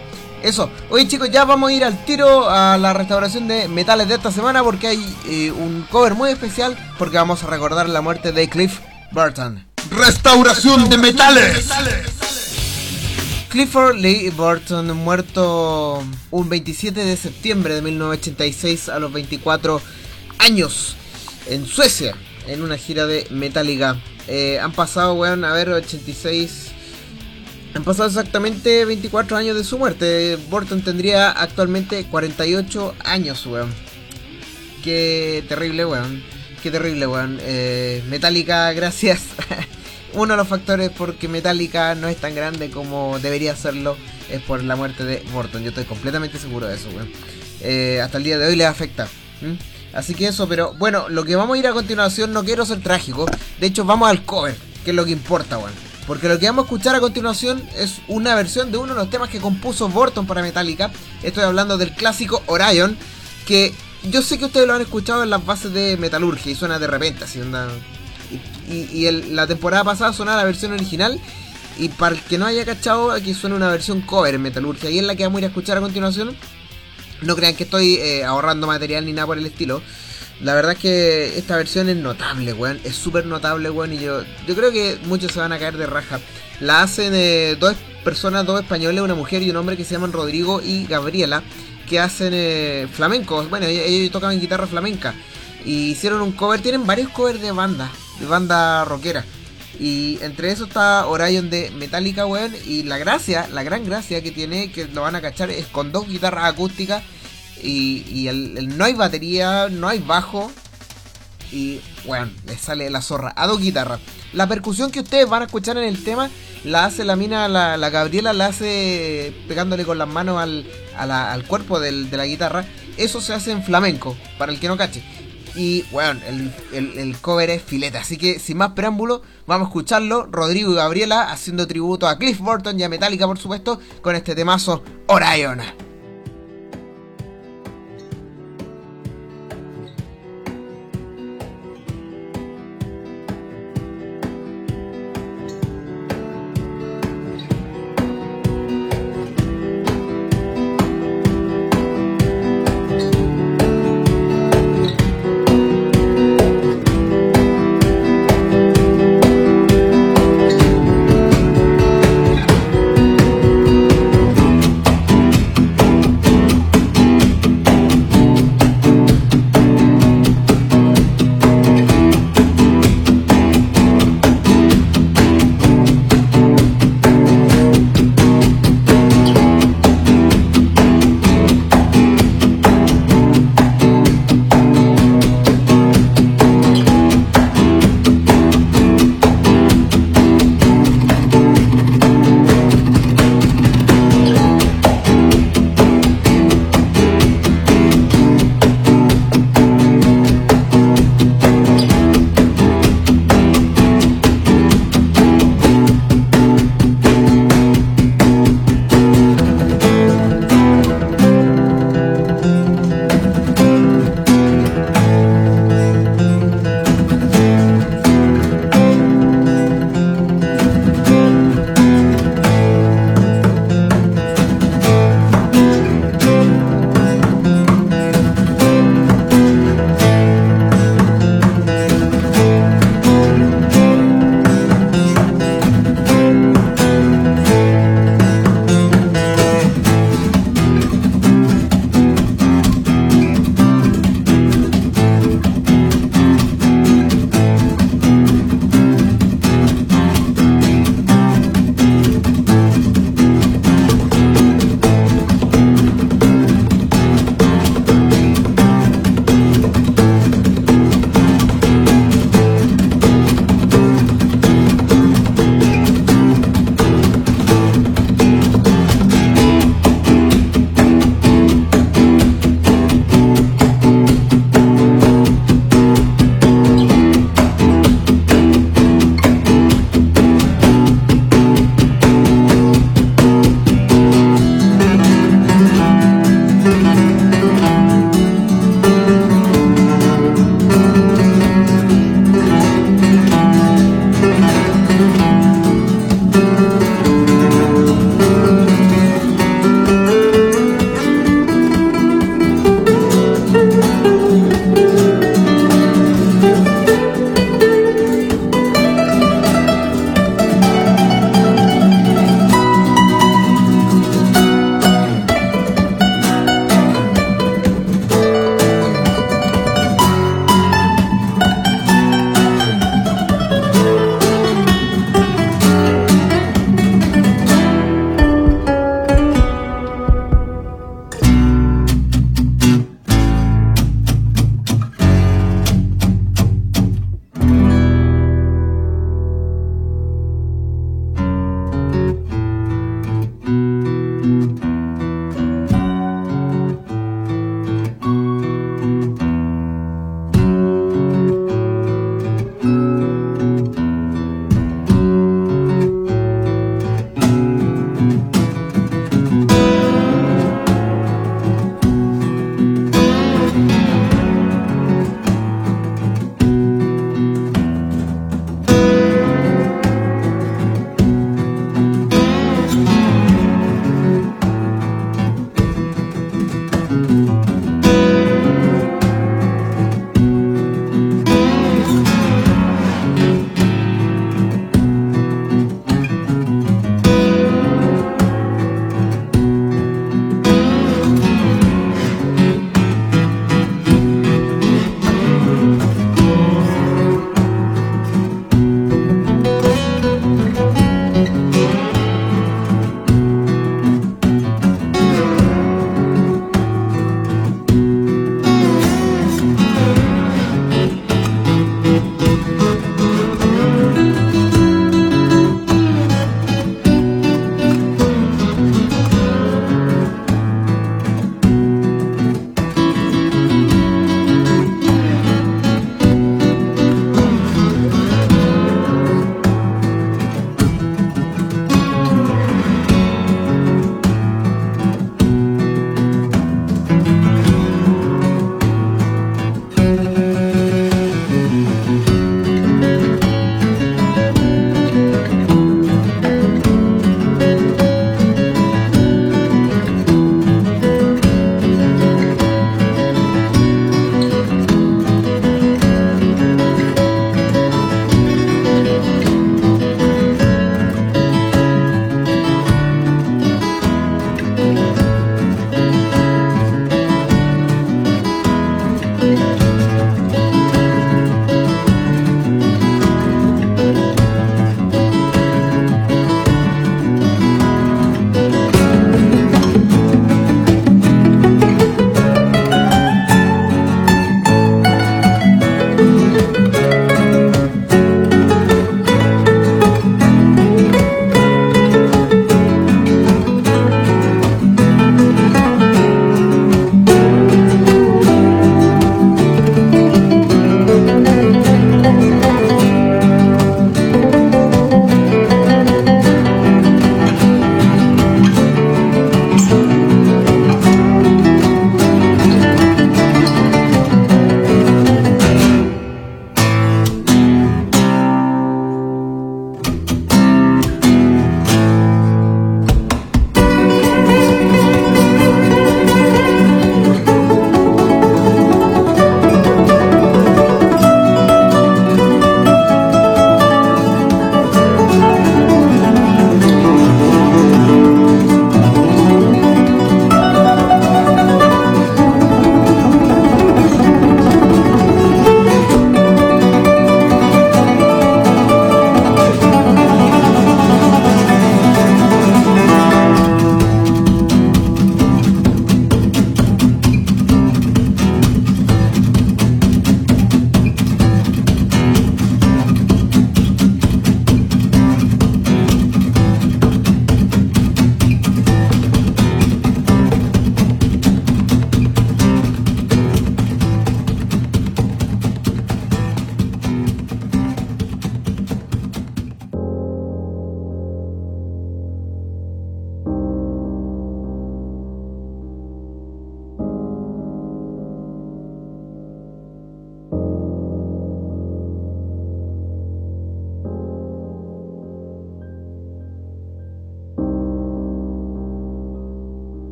Eso. Oye chicos, ya vamos a ir al tiro a la restauración de metales de esta semana porque hay un cover muy especial porque vamos a recordar la muerte de Cliff Burton. Restauración de metales. Clifford Lee Burton, muerto un 27 de septiembre de 1986 a los 24 años en Suecia, en una gira de Metallica. Han pasado, weón, a ver, 86... Han pasado exactamente 24 años de su muerte. Burton tendría actualmente 48 años, weón. Qué terrible, weón. Qué terrible, weón. Metallica, gracias. Uno de los factores por que Metallica no es tan grande como debería serlo es por la muerte de Burton. Yo estoy completamente seguro de eso, weón. Hasta el día de hoy le afecta. Así que eso, pero bueno, lo que vamos a ir a continuación, no quiero ser trágico. De hecho, vamos al cover, que es lo que importa, weón. Porque lo que vamos a escuchar a continuación es una versión de uno de los temas que compuso Burton para Metallica. Estoy hablando del clásico Orion, que yo sé que ustedes lo han escuchado en las bases de Metalurgia y suena de repente así, onda. La temporada pasada sonaba la versión original. Y para el que no haya cachado, aquí suena una versión cover en Metalurgia y es la que vamos a ir a escuchar a continuación. No crean que estoy ahorrando material ni nada por el estilo. La verdad es que esta versión es notable, weón. Es súper notable, weón. Y yo creo que muchos se van a caer de raja. La hacen dos personas, dos españoles, una mujer y un hombre que se llaman Rodrigo y Gabriela, que hacen flamenco. Bueno, ellos tocan guitarra flamenca. Y hicieron un cover, tienen varios covers de banda rockera. Y entre eso está Orion de Metallica, weón. Y la gran gracia que tiene, que lo van a cachar, es con dos guitarras acústicas. Y no hay batería, no hay bajo. Y weón, le sale la zorra a dos guitarras. La percusión que ustedes van a escuchar en el tema la hace la mina, la Gabriela, la hace pegándole con las manos al cuerpo de la guitarra. Eso se hace en flamenco, para el que no cache. Y bueno, el cover es fileta. Así que sin más preámbulo, vamos a escucharlo. Rodrigo y Gabriela haciendo tributo a Cliff Burton y a Metallica, por supuesto, con este temazo Orion.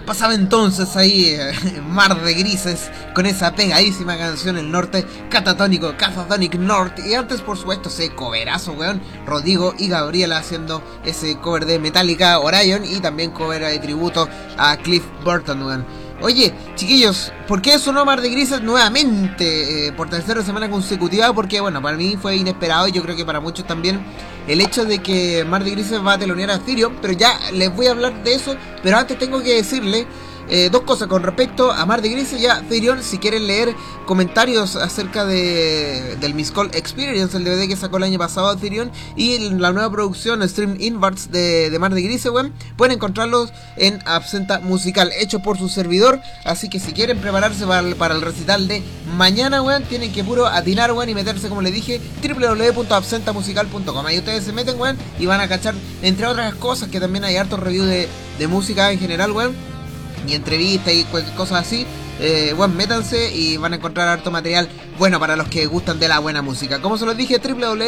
Pasaba entonces ahí Mar de Grises con esa pegadísima canción El Norte, Catatonic North. Y antes, por supuesto, ese coverazo, weón, Rodrigo y Gabriela haciendo ese cover de Metallica, Orion, y también cover de tributo a Cliff Burton, weón. Oye, chiquillos, ¿por qué sonó Mar de Grises nuevamente por tercera semana consecutiva? Porque, bueno, para mí fue inesperado y yo creo que para muchos también el hecho de que Mar de Grises va a telonear a Therion, pero ya les voy a hablar de eso. Pero antes tengo que decirle dos cosas con respecto a Mar de Grises. Ya Therion, si quieren leer comentarios acerca del Miss Call Experience, el DVD que sacó el año pasado Therion, y la nueva producción Stream Inverts de Mar de Grises, weón, pueden encontrarlos en Absenta Musical, hecho por su servidor. Así que si quieren prepararse para el recital de mañana, weón, tienen que puro atinar, weón, y meterse, como les dije, www.absentamusical.com. Ahí ustedes se meten, weón, y van a cachar, entre otras cosas, que también hay hartos reviews de música en general, weón, y entrevistas y cualquier cosa así. Bueno, métanse y van a encontrar harto material bueno para los que gustan de la buena música. Como se los dije,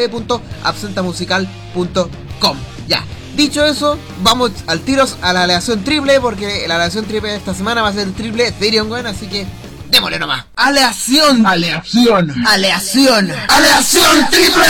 www.absentamusical.com. Ya, dicho eso, vamos al tiros a la aleación triple, porque la aleación triple de esta semana va a ser triple Therion, weón, así que démosle nomás. Aleación triple.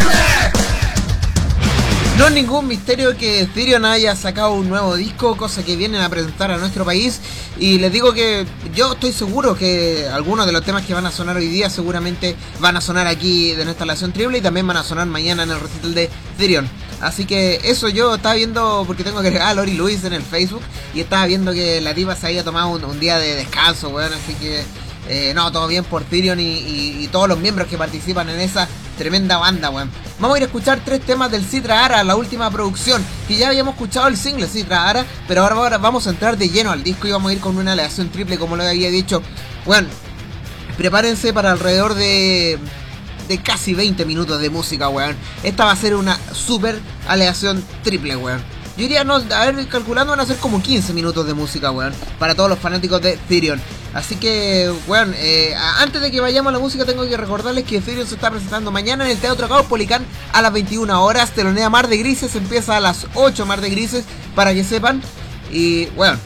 No es ningún misterio que Therion haya sacado un nuevo disco, cosa que vienen a presentar a nuestro país. Y les digo que yo estoy seguro que algunos de los temas que van a sonar hoy día seguramente van a sonar aquí de nuestra aleación triple, y también van a sonar mañana en el recital de Therion. Así que eso, yo estaba viendo, porque tengo que agregar a Lori Luis en el Facebook, y estaba viendo que la tipa se había tomado un día de descanso, weón, así que no, todo bien por Therion y todos los miembros que participan en esa tremenda banda, weón. Vamos a ir a escuchar 3 temas del Citra Ara, la última producción, que ya habíamos escuchado el single Citra Ara, pero ahora vamos a entrar de lleno al disco y vamos a ir con una aleación triple, como lo había dicho. Weón, prepárense para alrededor de casi 20 minutos de música, weón. Esta va a ser una super aleación triple, weón. Yo diría, no, a ver, calculando van a ser como 15 minutos de música, weón, para todos los fanáticos de Therion. Así que, weón, antes de que vayamos a la música, tengo que recordarles que Therion se está presentando mañana en el Teatro Caupolicán a las 21 horas. Telonea Mar de Grises, empieza a las 8 Mar de Grises, para que sepan. Y, weón,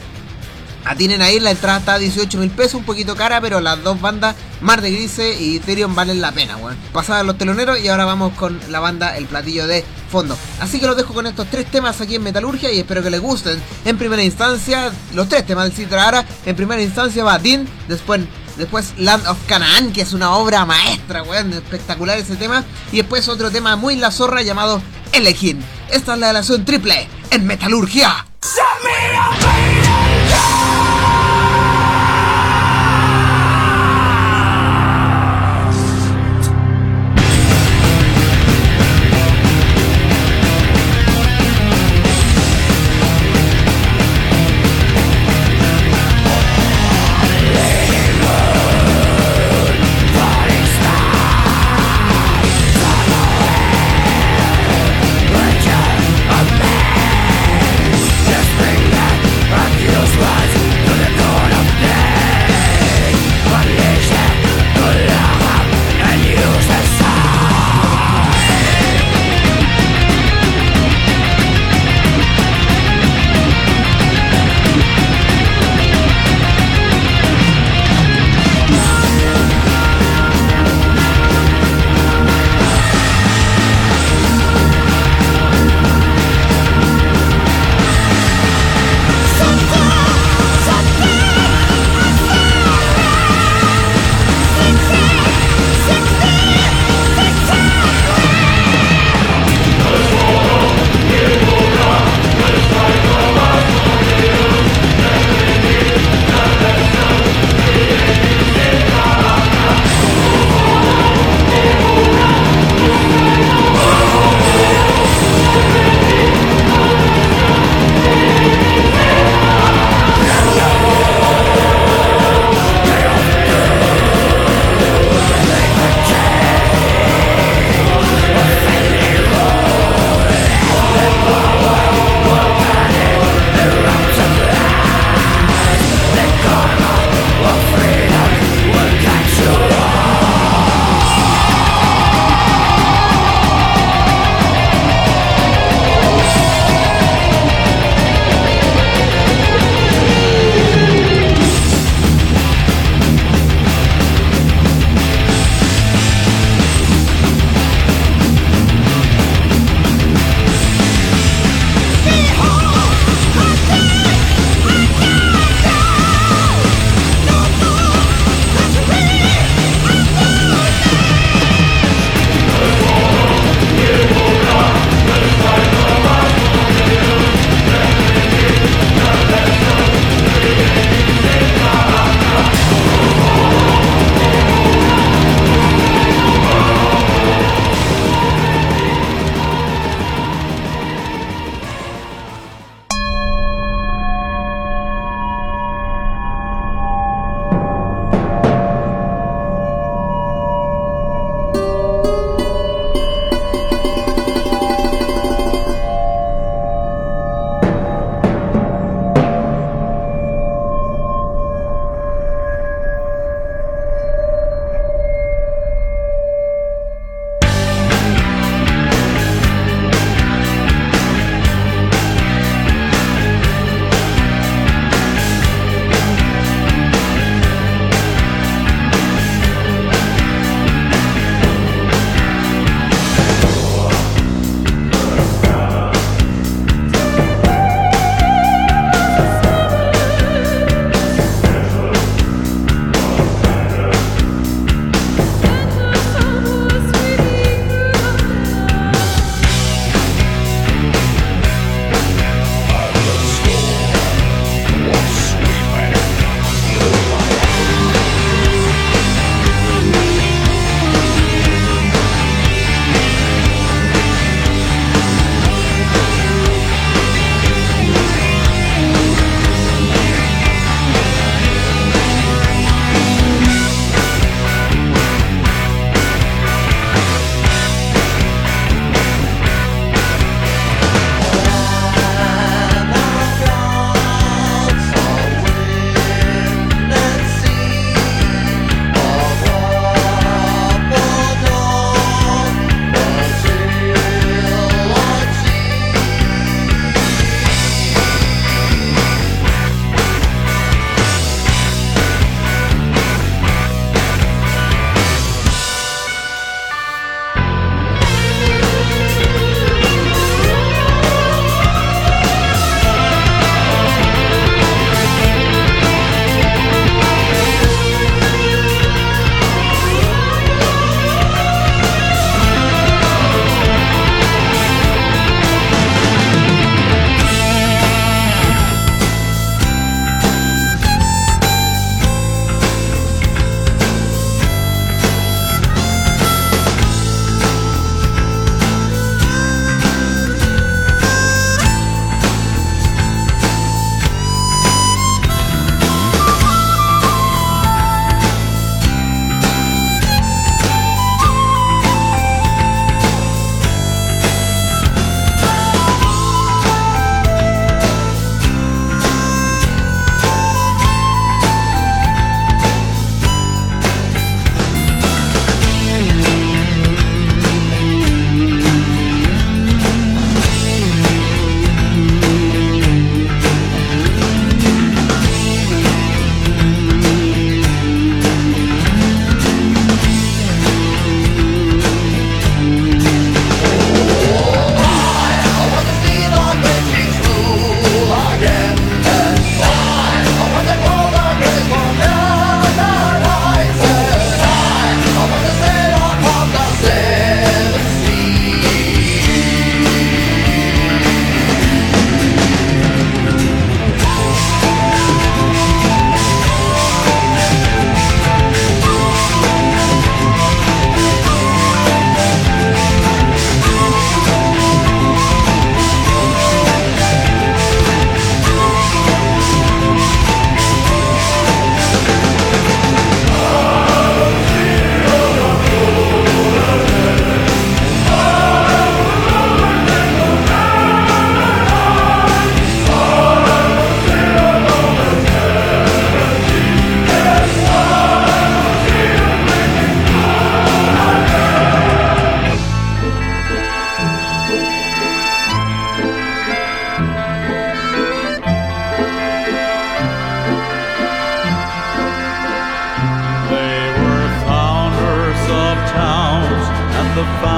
atinen ahí, la entrada está a 18.000 pesos, un poquito cara, pero las dos bandas, Mar de Grises y Therion, valen la pena, weón. Pasaban los teloneros y ahora vamos con la banda, el platillo de fondo. Así que los dejo con estos 3 temas aquí en Metalurgia y espero que les gusten. En primera instancia, los 3 temas del Citra Ara. En primera instancia va Din, después Land of Canaan, que es una obra maestra, weón, espectacular ese tema. Y después otro tema muy la zorra llamado Elegin. Esta es la aleación triple en Metalurgia. Just bring that, I feel slides.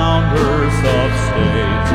founders of states,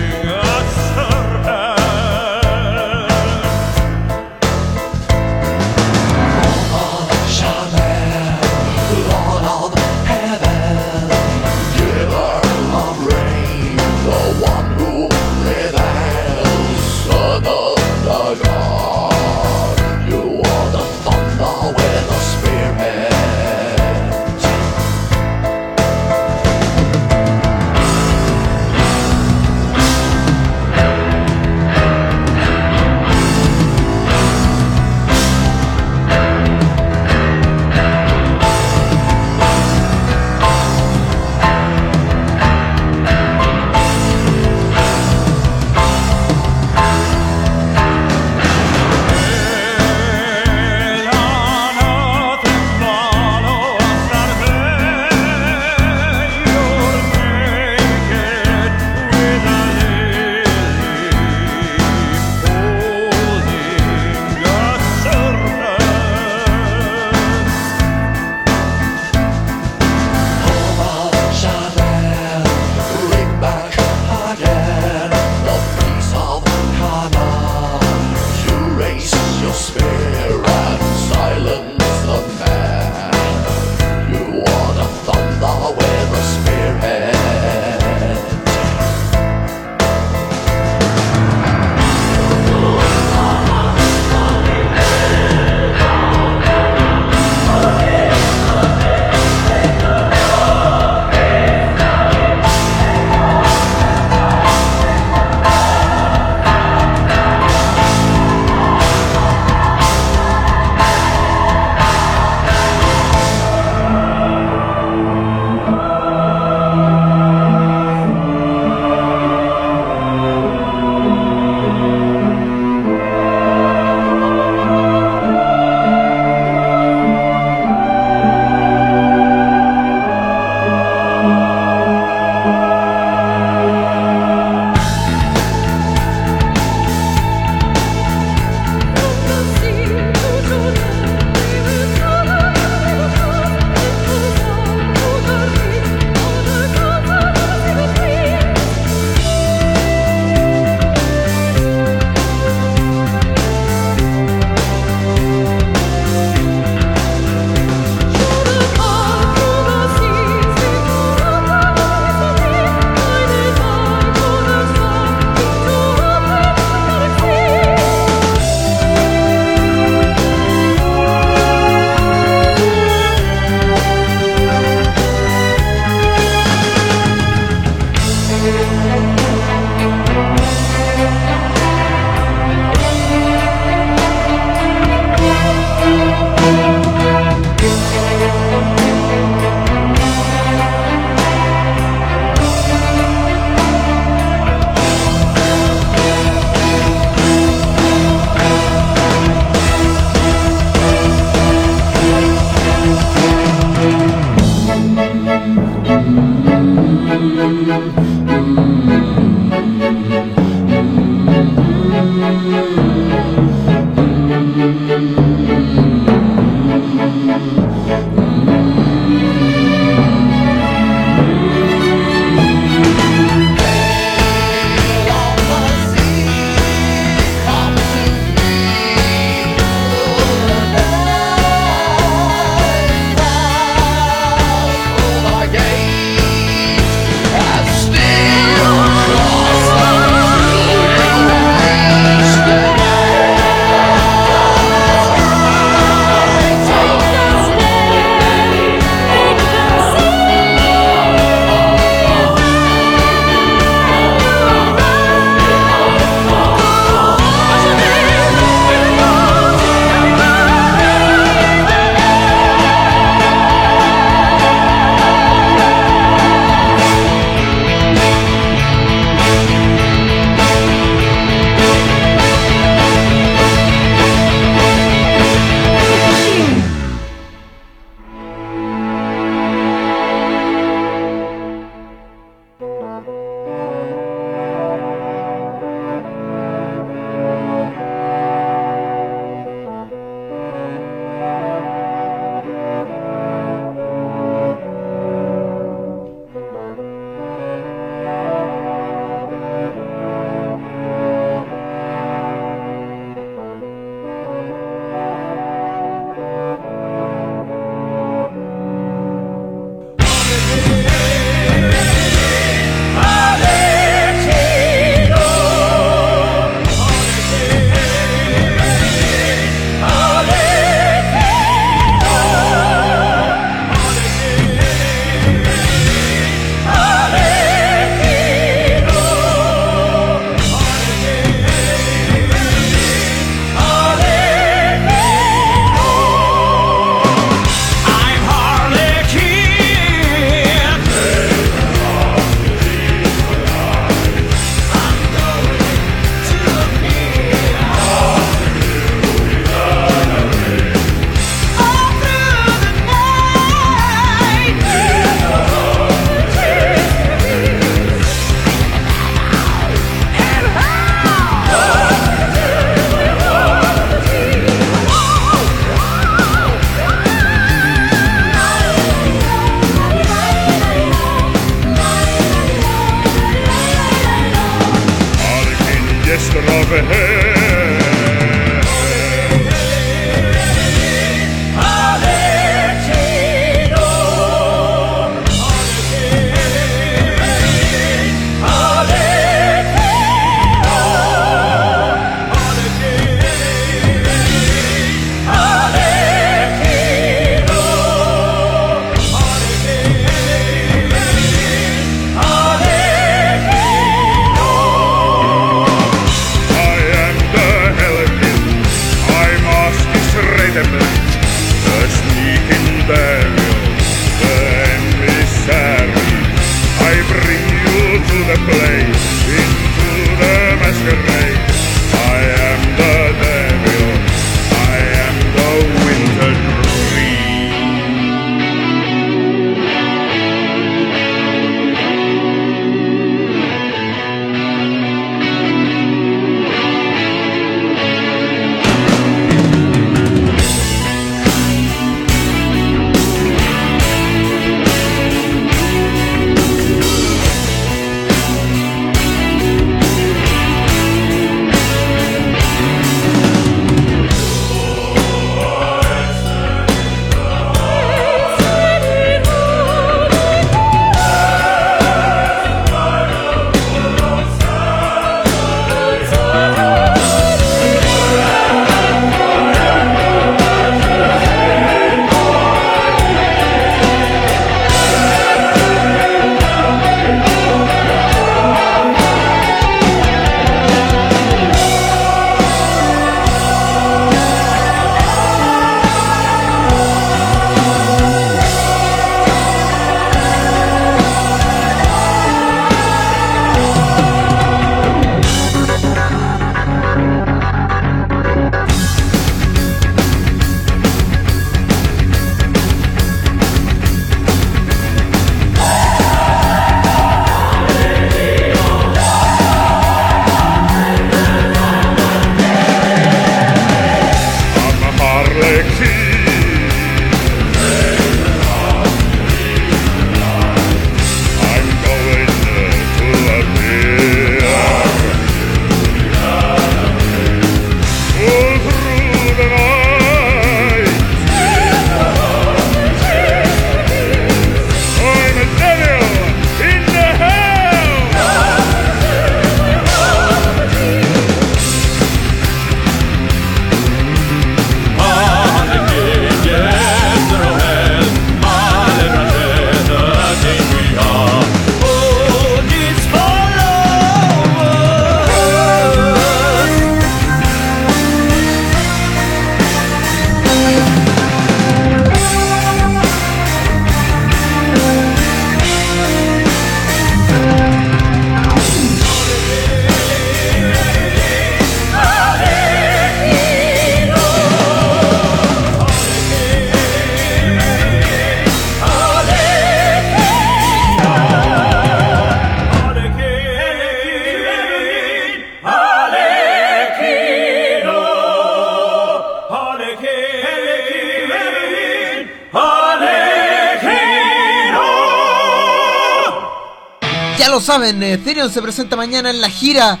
Ya lo saben, Therion se presenta mañana en la gira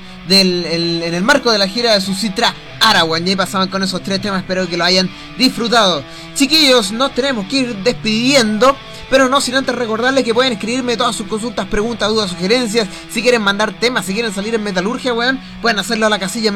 en el marco de la gira de su Citra Arawan. Y ahí pasaban con esos 3 temas, espero que lo hayan disfrutado. Chiquillos, nos tenemos que ir despidiendo, pero no sin antes recordarles que pueden escribirme todas sus consultas, preguntas, dudas, sugerencias. Si quieren mandar temas, si quieren salir en Metalurgia, weón, pueden hacerlo a la casilla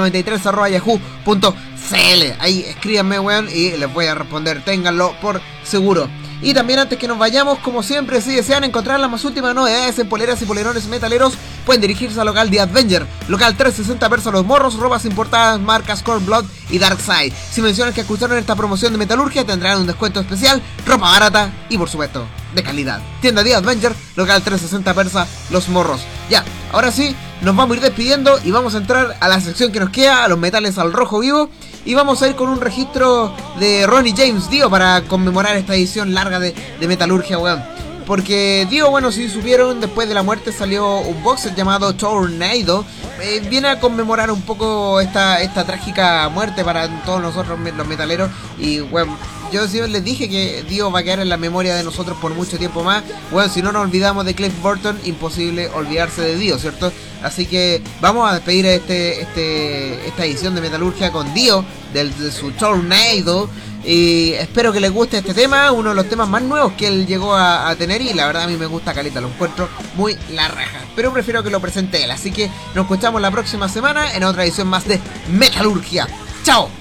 metalurgia93@yahoo.cl. Ahí escríbanme, weón, y les voy a responder, ténganlo por seguro. Y también antes que nos vayamos, como siempre, si desean encontrar las más últimas novedades en poleras y polerones metaleros, pueden dirigirse al local The Avenger, local 360 Persa Los Morros, ropas importadas, marcas Core Blood y Darkside. Si mencionan que escucharon esta promoción de Metalurgia, tendrán un descuento especial, ropa barata y por supuesto, de calidad. Tienda The Avenger, local 360 Persa Los Morros. Ya, ahora sí, nos vamos a ir despidiendo y vamos a entrar a la sección que nos queda, a los metales al rojo vivo. Y vamos a ir con un registro de Ronnie James Dio para conmemorar esta edición larga de Metalurgia, weón. Porque Dio, bueno, si supieron, después de la muerte salió un box set llamado Tornado. Viene a conmemorar un poco esta trágica muerte para todos nosotros los metaleros. Y, weón, yo sí les dije que Dio va a quedar en la memoria de nosotros por mucho tiempo más. Bueno, si no nos olvidamos de Cliff Burton, imposible olvidarse de Dio, ¿cierto? Así que vamos a despedir esta edición de Metalurgia con Dio, de su Tornado. Y espero que les guste este tema, uno de los temas más nuevos que él llegó a tener. Y la verdad a mí me gusta caleta, lo encuentro muy la raja, pero prefiero que lo presente él. Así que nos escuchamos la próxima semana en otra edición más de Metalurgia. ¡Chao!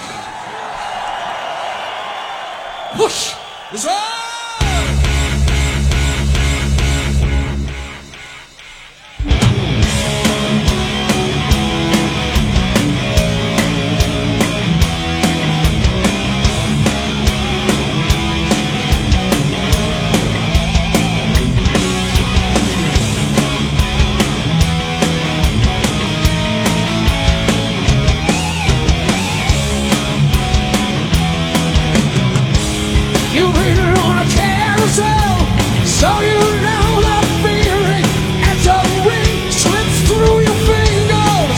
You read it on a carousel, so you know the feeling as the ring slips through your fingers.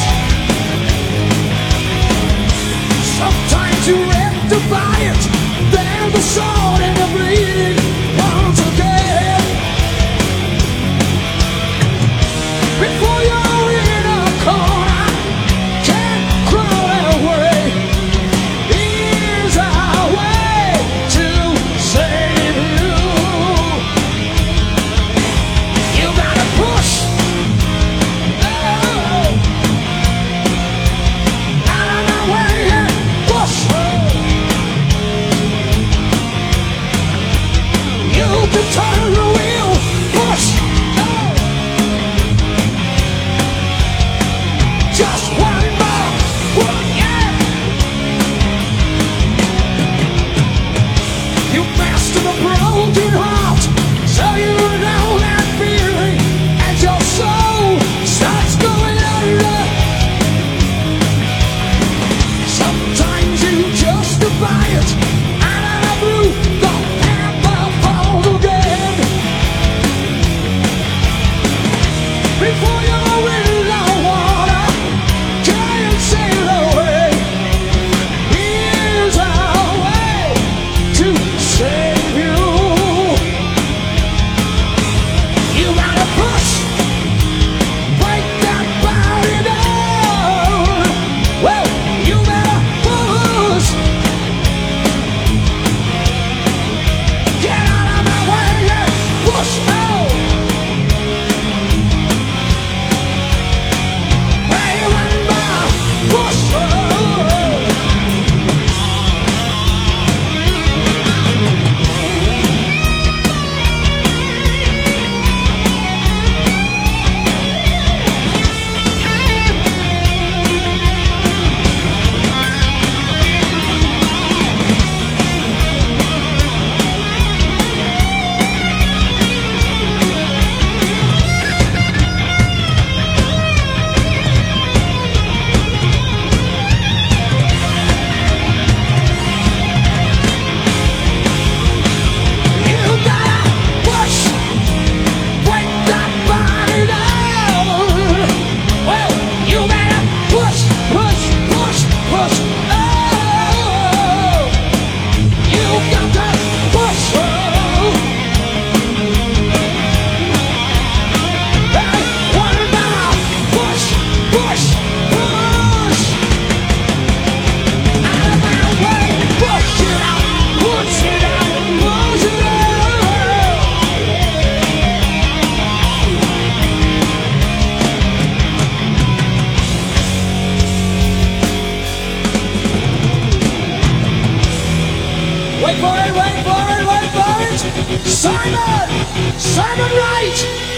Sometimes you have to buy it, then the sword and the bleeding once again. Before you're in a corner, can't crawl away. Here's our way to save you. You gotta push. Oh. Out of the way and push. You can turn the wheel. Push. Oh. Just one more. One, yeah. You master the broken heart, so you know that feeling as your soul starts going under. Sometimes you just buy it out of the blue, the panther falls again. Before you're in the water, can't sail away. Here's our way to save you. You gotta push, break that body down. Well, you better push. Get out of my way and push out. Hey, remember, push. You gotta push, break that body down. Well, you better push, push, push, push. Oh, you got to push. Hey, what about push, push, push? Out of my way, push it out, push it out, push it out. Wait for it, wait for it, wait for it. Simon Wright.